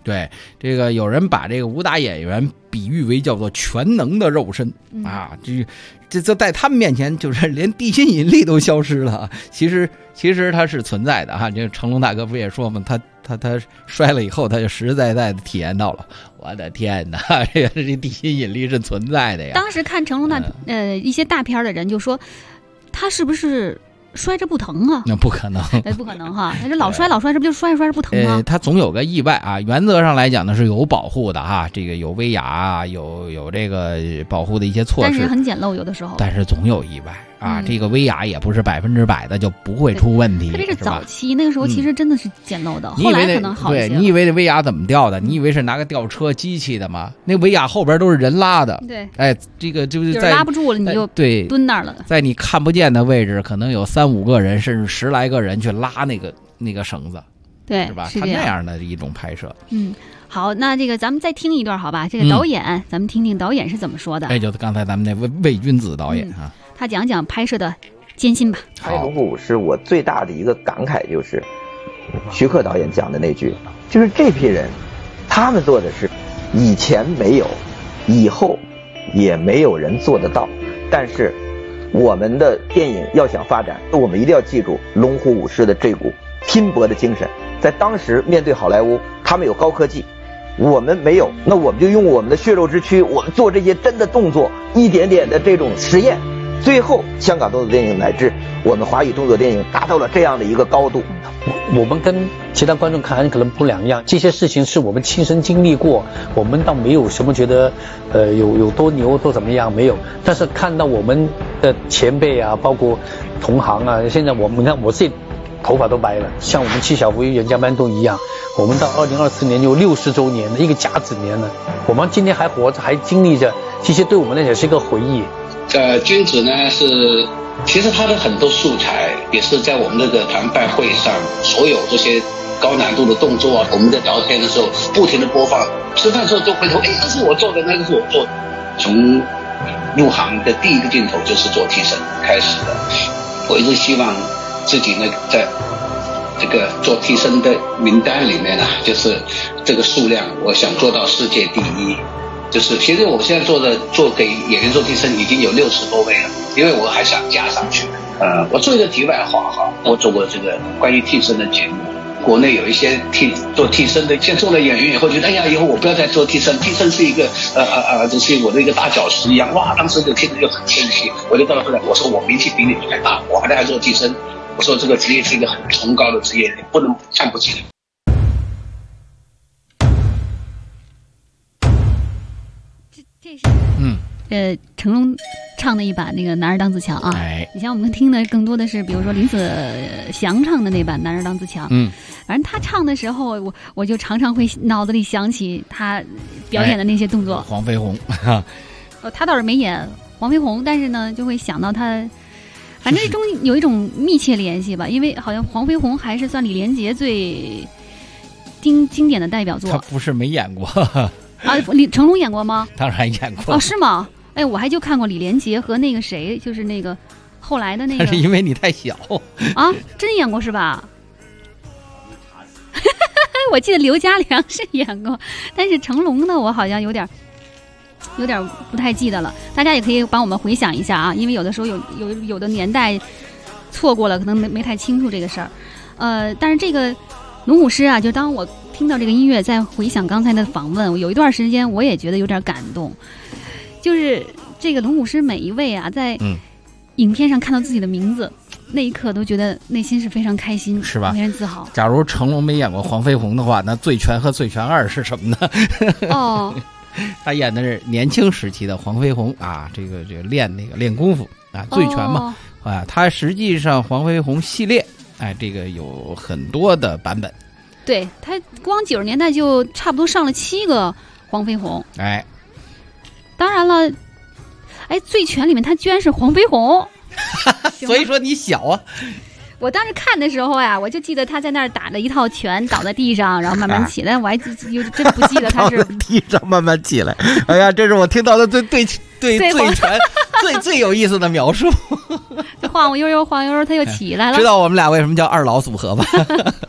对，这个有人把这个武打演员比喻为叫做全能的肉身啊，这在他们面前就是连地心引力都消失了。其实它是存在的哈。这个成龙大哥不也说嘛，他摔了以后，他就实实在在的体验到了，我的天哪，这地心引力是存在的呀。 当时看成龙一些大片的人就说，他是不是摔着不疼啊？ 那不可能， 不可能哈！这老摔，是不是就摔着不疼啊？ 他总有个意外啊。原则上来讲呢，是有保护的哈，这个有威亚啊，有这个保护的一些措施， 但是很简陋，有的时候。 但是总有意外啊，这个威亚也不是100%的就不会出问题。 特别是早期那个时候，其实真的是简陋的，后来可能好一些。 对，你以为这威亚怎么掉的？你以为是拿个吊车机器的吗？那威亚后边都是人拉的。 对， 哎，这个就是在拉不住了，你就蹲那儿了。 在你看不见的位置，可能有3-5个人，甚至10来个人去拉那个绳子。 对， 是吧？他那样的一种拍摄。 好，那这个咱们再听一段好吧？这个导演，咱们听听导演是怎么说的。 哎，就是刚才咱们那魏君子导演啊， 他讲讲拍摄的艰辛吧。 拍《龙虎武师》我最大的一个感慨就是徐克导演讲的那句，就是这批人他们做的是以前没有，以后也没有人做得到，但是我们的电影要想发展，我们一定要记住龙虎武师的这股拼搏的精神。在当时面对好莱坞，他们有高科技，我们没有，那我们就用我们的血肉之躯，我们做这些真的动作，一点点的这种实验，最后香港动作电影乃至我们华语动作电影达到了这样的一个高度。 我们跟其他观众看可能不两样，这些事情是我们亲身经历过，我们倒没有什么觉得有多牛多怎么样，没有。但是看到我们的前辈啊，包括同行啊，现在你看我自己头发都白了，像我们七小福袁家班都一样，我们到2024年就60周年的一个甲子年了，我们今天还活着，还经历着，这些对我们来讲是一个回忆。 君子呢是，其实他的很多素材也是在我们那个团拜会上，所有这些高难度的动作啊，我们在聊天的时候不停的播放，吃饭的时候就回头，这是我做的，那个是我做的。从入行的第一个镜头就是做替身开始的，我一直希望自己呢在这个做替身的名单里面呢，就是这个数量，我想做到世界第一。就是其实我现在做给演员做替身已经有60多位了，因为我还想加上去。我做一个题外话哈，我做过这个关于替身的节目，国内有一些做替身的，先做了演员以后觉得，哎呀，以后我不要再做替身，替身是一个就是我的一个大脚石一样，哇，当时就听着就很生气，我就到了后来，我说我名气比你还大，我还在做替身，我说这个职业是一个很崇高的职业，你不能看不起。 成龙唱的一版那个《男儿当自强》啊，以前我们听的更多的是，比如说林子祥唱的那版《男儿当自强》。反正他唱的时候，我就常常会脑子里想起他表演的那些动作。 黄飞鸿， 他倒是没演黄飞鸿，但是呢，就会想到他，反正有一种密切联系吧，因为好像黄飞鸿还是算李连杰最经典的代表作。 他不是没演过。 啊，成龙演过吗？ 当然演过。 哦，是吗？哎，我还就看过李连杰和那个谁，就是那个后来的那个。 那是因为你太小啊，真演过是吧？我记得刘家良是演过，但是成龙呢，我好像有点不太记得了。大家也可以帮我们回想一下啊，因为有的时候有的年代错过了，可能没太清楚这个事儿。但是这个龙虎师啊，就当我听到这个音乐，再回想刚才的访问，有一段时间我也觉得有点感动。就是这个龙虎师每一位啊，在影片上看到自己的名字，那一刻都觉得内心是非常开心， 是吧？ 非常自豪。 假如成龙没演过黄飞鸿的话，那《醉拳》和《醉拳2》是什么呢？ 哦， 他演的是年轻时期的黄飞鸿啊，这个练功夫啊，醉拳嘛，啊，他实际上黄飞鸿系列，哎，这个有很多的版本。 对，他光90年代就差不多上了7个黄飞鸿。 哎， 当然了，哎，《醉拳》里面他居然是黄飞鸿， 所以说你小啊。 我当时看的时候呀，我就记得他在那儿打了一套拳，倒在地上，然后慢慢起来。我还真不记得他是地上慢慢起来。哎呀，这是我听到的对醉拳最有意思的描述。 就晃悠悠，他又起来了。 知道我们俩为什么叫2老组合吧？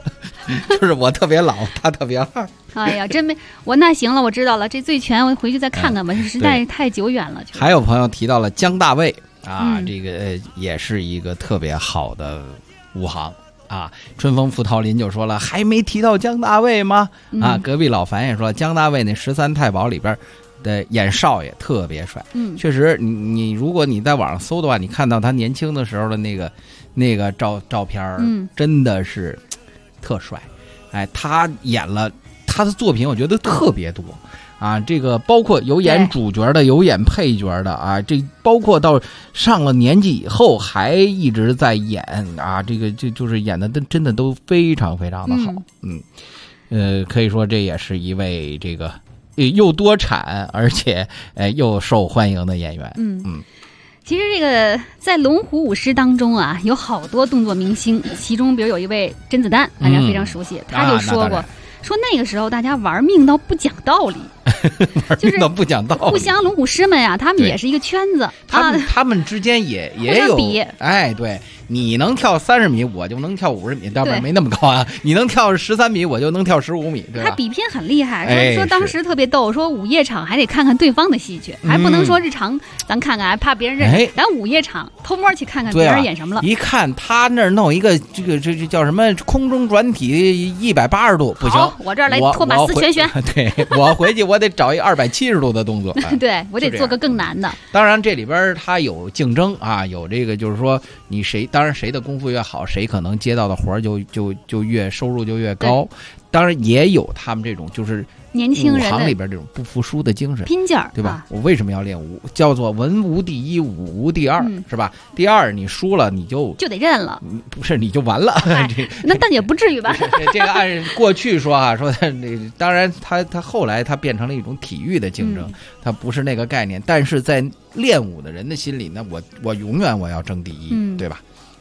就是我特别老，他特别二。 哎呀，真没我那行了，我知道了，这《醉拳》我回去再看看吧，实在太久远了。 还有朋友提到了姜大卫啊，这个也是一个特别好的武行啊。春风拂桃林就说了，还没提到姜大卫吗？啊，隔壁老樊也说，姜大卫那13太保里边的演少爷特别帅。确实，你如果你在网上搜的话，你看到他年轻的时候的那个照片，真的是特帅。哎，他演了他的作品，我觉得特别多啊。这个包括有演主角的，有演配角的啊。这包括到上了年纪以后还一直在演啊。这个就是演的真的都非常非常的好。可以说这也是一位这个又多产而且又受欢迎的演员。 其实这个在龙虎舞狮当中啊，有好多动作明星，其中比如有一位甄子丹，大家非常熟悉，他就说过，说那个时候大家玩命到不讲道理， 就是不讲道理。 互相龙虎狮们呀，他们也是一一个圈子， 他们之间也有比。 哎，对，你能跳30米，我就能跳50米，当然没那么高啊。你能跳13米，我就能跳15米，对吧？ 他比拼很厉害，说当时特别逗，说午夜场还得看看对方的戏去，还不能说日常咱看看，怕别人认识。咱午夜场偷摸去看看别人演什么了。 一看他那儿弄一个这叫什么空中转体180度，不行， 我这儿来托马斯旋旋。 对，我回去我得找一270度的动作。 对，我得做个更难的。 当然这里边他有竞争啊，有这个就是说你谁。当然，谁的功夫越好，谁可能接到的活就越收入就越高。当然，也有他们这种就是年轻人武行里边这种不服输的精神， 拼劲儿， 对吧？我为什么要练武？叫做文无第一，武无第二，是吧？第二，你输了你就得认了， 不是你就完了。 那但也不至于吧？ 这个按过去说啊，说当然他后来他变成了一种体育的竞争，他不是那个概念。但是在练武的人的心里，那我永远我要争第一，对吧？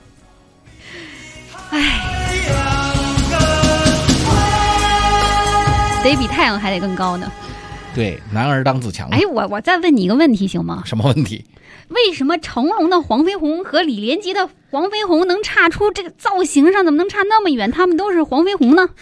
得比太阳还得更高呢。 对，男儿当自强。 我再问你一个问题行吗？ 什么问题？ 为什么成龙的黄飞鸿和李连杰的黄飞鸿能差出这个造型上怎么能差那么远？他们都是黄飞鸿呢？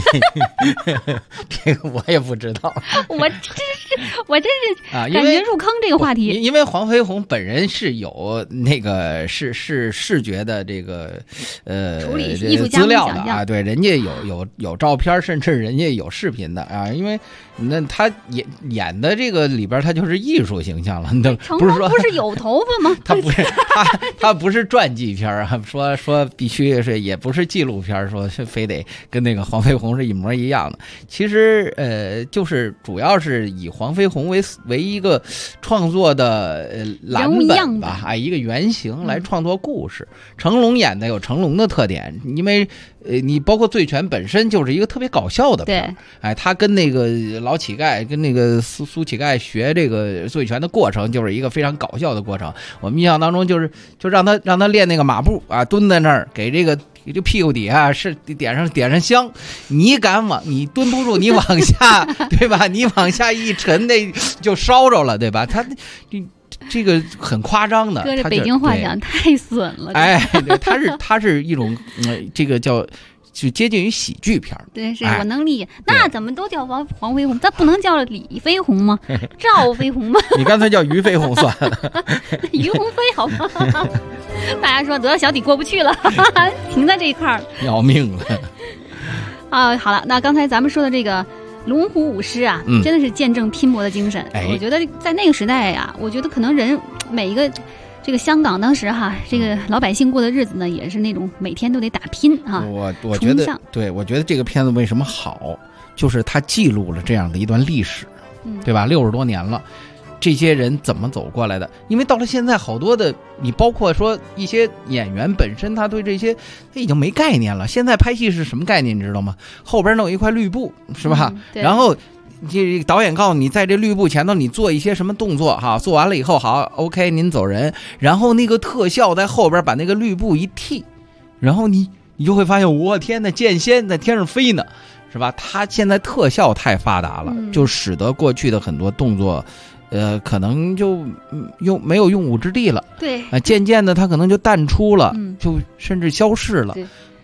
这个我也不知道。 我真是感觉入坑这个话题。 因为黄飞鸿本人是有那个是视觉的这个处理艺术资料的啊，对，人家有照片，甚至人家有视频的啊。因为那他演的这个里边，他就是艺术形象了。 成龙不是有头发吗？ 他不是传记片啊，说必须是，也不是纪录片，说是非得跟那个黄飞鸿是一模一样的。其实就是主要是以黄飞鸿为一个创作的蓝本吧，一个原型来创作故事。成龙演的有成龙的特点，因为你包括《醉拳》本身就是一个特别搞笑的片。他跟那个老乞丐跟那个苏乞丐学这个醉拳的过程，就是一个非常搞笑的过程。我们印象当中就让他练那个马步啊，蹲在那儿给这个屁股底下是点上香，你蹲不住，你往下对吧？你往下一沉，那就烧着了，对吧？他这个很夸张的， 搁这北京话讲太损了。 对，他是一种这个就接近于喜剧片。 对，是我能理解。那怎么都叫黄飞鸿，咱不能叫李飞鸿吗？赵飞鸿吗？ 你干脆叫于飞鸿算了。 于鸿飞好吗？大家说得小底过不去了，停在这一块儿， 要命了啊！好了，那刚才咱们说的这个龙虎舞狮啊，真的是见证拼搏的精神。我觉得在那个时代呀，我觉得可能每一个这个香港当时这个老百姓过的日子呢，也是那种每天都得打拼哈。 我觉得，我觉得这个片子为什么好，就是它记录了这样的一段历史，对吧？60多年了。这些人怎么走过来的？因为到了现在，好多的你包括说一些演员本身，他对这些他已经没概念了。现在拍戏是什么概念，你知道吗？后边弄一块绿布，是吧？然后这导演告诉你，在这绿布前头你做一些什么动作哈，做完了以后好 ，OK， 您走人。然后那个特效在后边把那个绿布一剃，然后你就会发现，我天哪，剑仙在天上飞呢，是吧？他现在特效太发达了，就使得过去的很多动作。可能就没有用武之地了。 对， 渐渐的它可能就淡出了，就甚至消逝了。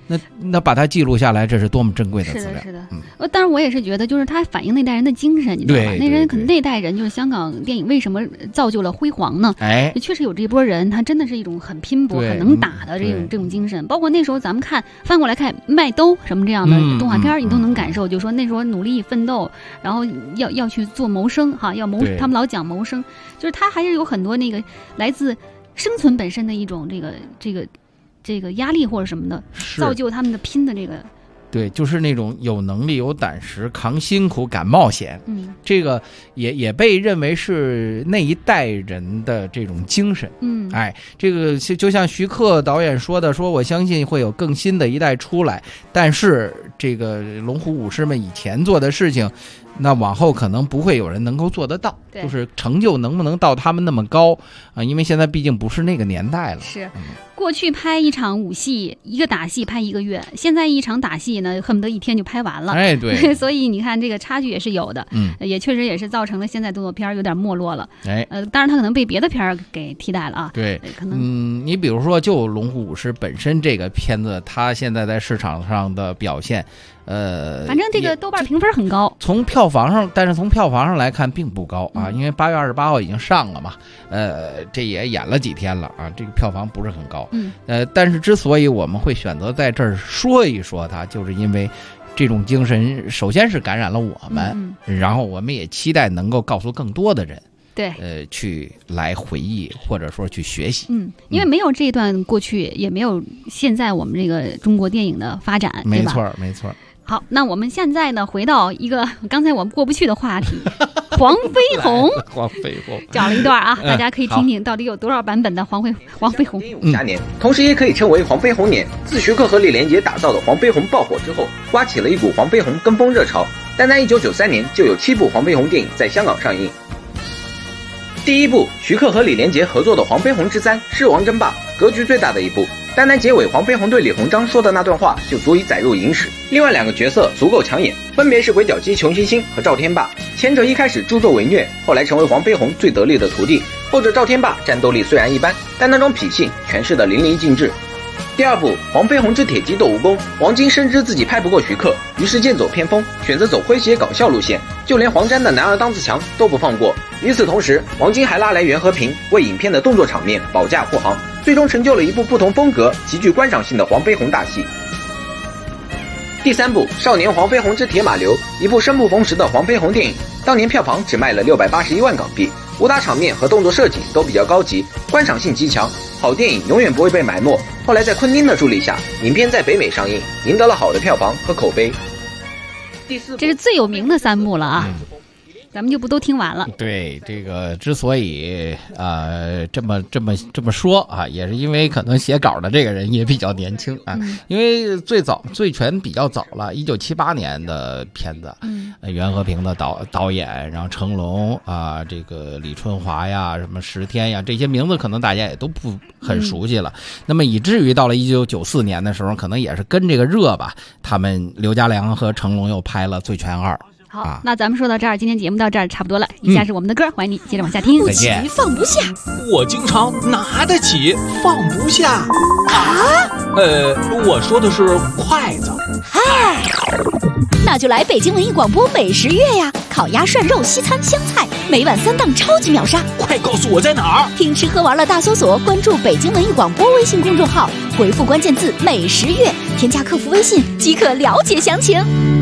那把它记录下来，这是多么珍贵的资料。 是的。但是我也是觉得，就是它反映那代人的精神，你知道吧？那人可能那代人就是香港电影为什么造就了辉煌呢？确实有这波人，他真的是一种很拼搏、很能打的这种精神。包括那时候咱们翻过来看麦兜什么这样的动画片，你都能感受，就是说那时候努力奋斗，然后要去做谋生哈，他们老讲谋生，就是他还是有很多那个来自生存本身的一种这个压力或者什么的，造就他们的拼的这个。 对，就是那种有能力、有胆识、扛辛苦、敢冒险。这个也被认为是那一代人的这种精神。这个就像徐克导演说的，说我相信会有更新的一代出来，但是这个龙虎武师们以前做的事情，那往后可能不会有人能够做得到，就是成就能不能到他们那么高啊？因为现在毕竟不是那个年代了。 是。过去拍一场武戏，一个打戏拍1个月，现在一场打戏呢，恨不得1天就拍完了。 对， 所以你看这个差距也是有的。也确实也是造成了现在动作片有点没落了。当然它可能被别的片给替代了啊。 对，可能你比如说就《龙虎武师》本身这个片子，它现在在市场上的表现。 反正这个豆瓣评分很高， 但是从票房上来看并不高啊，因为8月28号已经上了嘛，这也演了几天了啊，这个票房不是很高，但是之所以我们会选择在这儿说一说它，就是因为这种精神首先是感染了我们，然后我们也期待能够告诉更多的人。 对， 去来回忆或者说去学习。 因为没有这一段过去，也没有现在我们这个中国电影的发展， 没错，没错。 好，那我们现在呢，回到一个刚才我们过不去的话题，黄飞鸿。 黄飞鸿讲了一段啊，大家可以听听到底有多少版本的黄飞鸿。 武侠年，同时也可以称为黄飞鸿年。自徐克和李连杰打造的黄飞鸿爆火之后，刮起了一股黄飞鸿跟风热潮。但在1993年，就有7部黄飞鸿电影在香港上映。第一部，徐克和李连杰合作的《黄飞鸿之3：狮王争霸》，格局最大的一部。单结尾黄飞鸿对李鸿章说的那段话就足以载入影史。另外2个角色足够抢眼，分别是鬼脚鸡裘星星和赵天霸。前者一开始助纣为虐，后来成为黄飞鸿最得力的徒弟；后者赵天霸战斗力虽然一般，但那种痞性诠释得淋漓尽致。第二部《黄飞鸿之铁骑斗蜈蚣》，王晶深知自己拍不过徐克，于是剑走偏锋，选择走诙谐搞笑路线，就连黄沾的男儿当自强都不放过。与此同时，王晶还拉来袁和平为影片的动作场面保驾护航，最终成就了一部不同风格、极具观赏性的黄飞鸿大戏。第3部《少年黄飞鸿之铁马流》，一部生不逢时的黄飞鸿电影，当年票房只卖了681万港币，武打场面和动作设计都比较高级，观赏性极强。好电影永远不会被埋没。后来在昆汀的助力下，影片在北美上映，赢得了好的票房和口碑。 这是最有名的3部了啊。咱们就不都听完了。 对，这个之所以这么说啊，也是因为可能写稿的这个人也比较年轻啊，因为醉拳比较早了，1978年的片子，袁和平的导演，然后成龙啊，这个李春华呀，什么石天呀，这些名字可能大家也都不很熟悉了。那么以至于到了1994年的时候，可能也是跟这个热吧，他们刘家良和成龙又拍了《醉拳2》。 好，那咱们说到这儿，今天节目到这儿差不多了。以下是我们的歌，欢迎你接着往下听。 再见。 放不下，我经常拿得起，放不下。啊？我说的是筷子。 嗨，那就来北京文艺广播美食月呀！烤鸭、涮肉、西餐、湘菜，每晚3档超级秒杀。 快告诉我在哪儿？ 听吃喝玩乐大搜索，关注北京文艺广播微信公众号，回复关键字“美食月”，添加客服微信即可了解详情。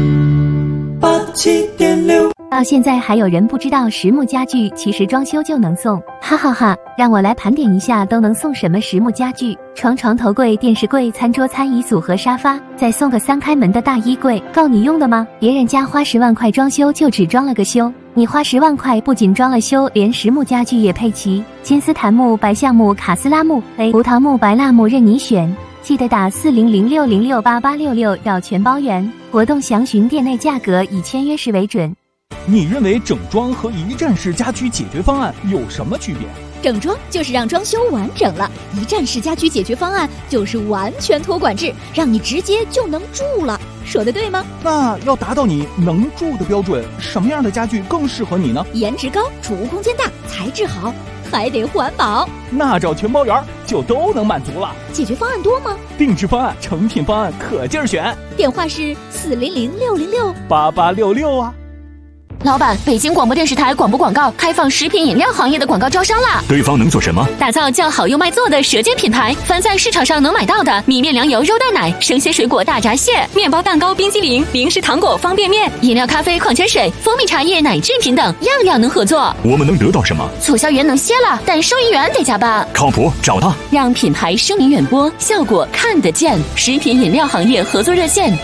87.6到现在还有人不知道实木家具其实装修就能送，哈哈哈！让我来盘点一下都能送什么实木家具：床头柜、电视柜、餐桌、餐椅组和沙发，再送个3开门的大衣柜，够你用的吗？别人家花10万块装修就只装了个修，你花10万块不仅装了修，连实木家具也配齐，金丝檀木、白橡木、卡斯拉木、葡萄木、白蜡木任你选。记得打4006068866要全包圆，活动详询店内价格，以签约时为准。 你认为整装和一站式家居解决方案有什么区别？ 整装就是让装修完整了，一站式家居解决方案就是完全托管制，让你直接就能住了。说的对吗？ 那要达到你能住的标准，什么样的家具更适合你呢？ 颜值高，储物空间大，材质好， 还得环保。 那找全包园就都能满足了。 解决方案多吗？ 定制方案、成品方案可劲儿选。 电话是 400-606-8866啊。 老板，北京广播电视台广播广告开放食品饮料行业的广告招商啦！ 对方能做什么？ 打造叫好又卖座的舌尖品牌，凡在市场上能买到的米面粮油肉蛋奶、生鲜水果大闸蟹、面包蛋糕、冰激凌、零食糖果、方便面、饮料咖啡、矿泉水、蜂蜜茶叶、奶制品等，样样能合作。 我们能得到什么？ 促销员能歇了，但收银员得加班。 靠谱，找他， 让品牌声名远播，效果看得见。食品饮料行业合作热线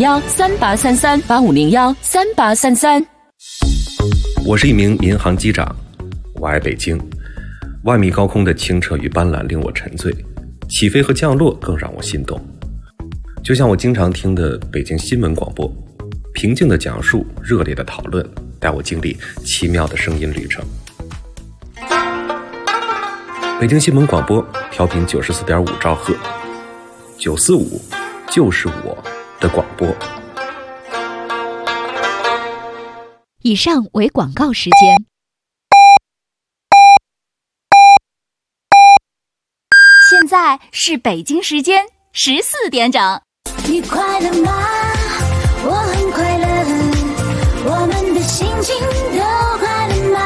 8501-3833，8501-3833。 我是一名民航机长，我爱北京。万米高空的清澈与斑斓令我沉醉，起飞和降落更让我心动。就像我经常听的北京新闻广播，平静的讲述，热烈的讨论，带我经历奇妙的声音旅程。北京新闻广播调频94.5兆赫，945就是我的广播。 以上为广告时间。 现在是北京时间14点整。 你快乐吗？我很快乐，我们的心情都快乐吗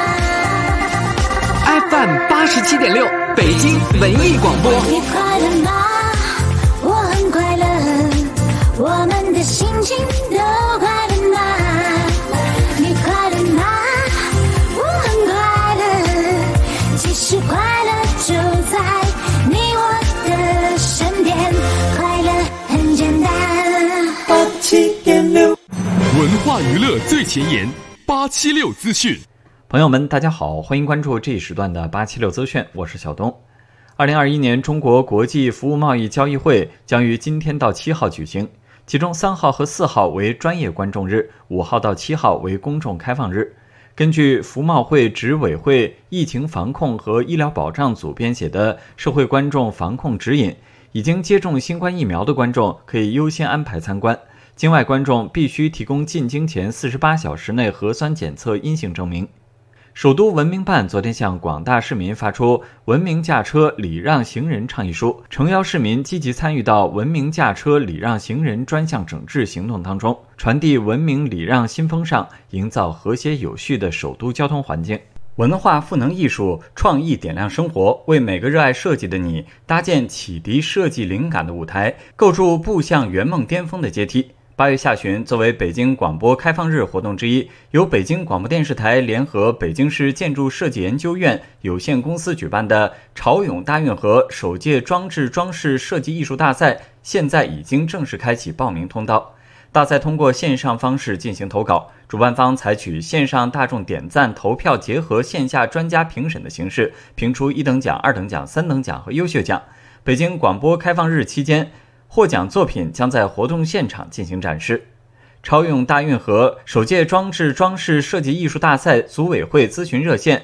？FM 87.6，北京文艺广播。 你快乐吗？我很快乐，我们的心情都快乐吗？你快乐吗？我很快乐，其实快乐就在你我的身边，快乐很简单。87.6， 文化娱乐最前沿，876资讯。 朋友们，大家好，欢迎关注这一时段的876资讯，我是小东。2021年中国国际服务贸易交易会将于今天到7号举行，其中3号和4号为专业观众日，5号到7号为公众开放日。根据服贸会执委会疫情防控和医疗保障组编写的社会观众防控指引，已经接种新冠疫苗的观众可以优先安排参观，境外观众必须提供进京前48小时内核酸检测阴性证明。首都文明办昨天向广大市民发出文明驾车礼让行人倡议书，诚邀市民积极参与到文明驾车礼让行人专项整治行动当中，传递文明礼让新风尚，营造和谐有序的首都交通环境。文化赋能艺术，创意点亮生活，为每个热爱设计的你搭建启迪设计灵感的舞台，构筑步向圆梦巅峰的阶梯。8月下旬，作为北京广播开放日活动之一，由北京广播电视台联合北京市建筑设计研究院有限公司举办的潮涌大运河首届装置装饰设计艺术大赛，现在已经正式开启报名通道。大赛通过线上方式进行投稿，主办方采取线上大众点赞投票结合线下专家评审的形式，评出1等奖、2等奖、3等奖和优秀奖。北京广播开放日期间，获奖作品将在活动现场进行展示。潮涌大运河首届装置装饰设计艺术大赛组委会咨询热线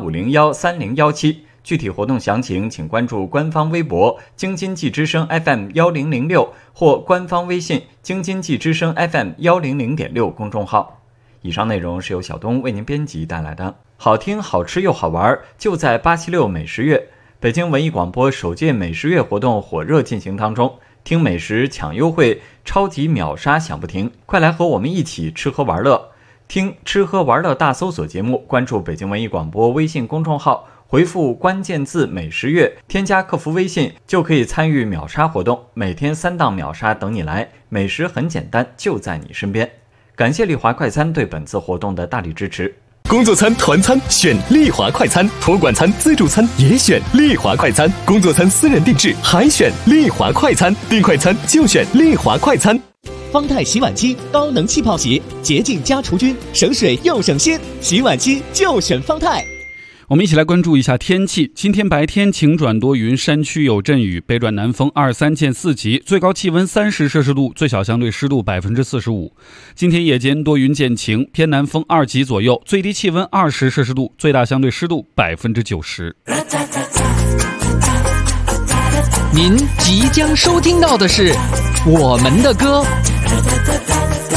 85013017，具体活动详情请关注官方微博京津冀之声 FM1006 或官方微信京津冀之声 FM100.6 公众号。以上内容是由小东为您编辑带来的，好听好吃又好玩，就在876美食月。北京文艺广播首届美食月活动火热进行当中，听美食抢优惠，超级秒杀享不停，快来和我们一起吃喝玩乐。听吃喝玩乐大搜索节目，关注北京文艺广播微信公众号，回复关键字美食月，添加客服微信就可以参与秒杀活动，每天3档秒杀等你来，美食很简单，就在你身边。感谢丽华快餐对本次活动的大力支持。 工作餐、团餐选丽华快餐，托管餐、自助餐也选丽华快餐，工作餐私人定制还选丽华快餐，订快餐就选丽华快餐。 方太洗碗机高能气泡洗，洁净加除菌，省水又省心，洗碗机就选方太。 我们一起来关注一下天气。今天白天晴转多云，山区有阵雨，北转南风2、3见4级，最高气温30摄氏度，最小相对湿度45%。今天夜间多云见晴，偏南风2级左右，最低气温20摄氏度，最大相对湿度90%。 您即将收听到的是我们的歌。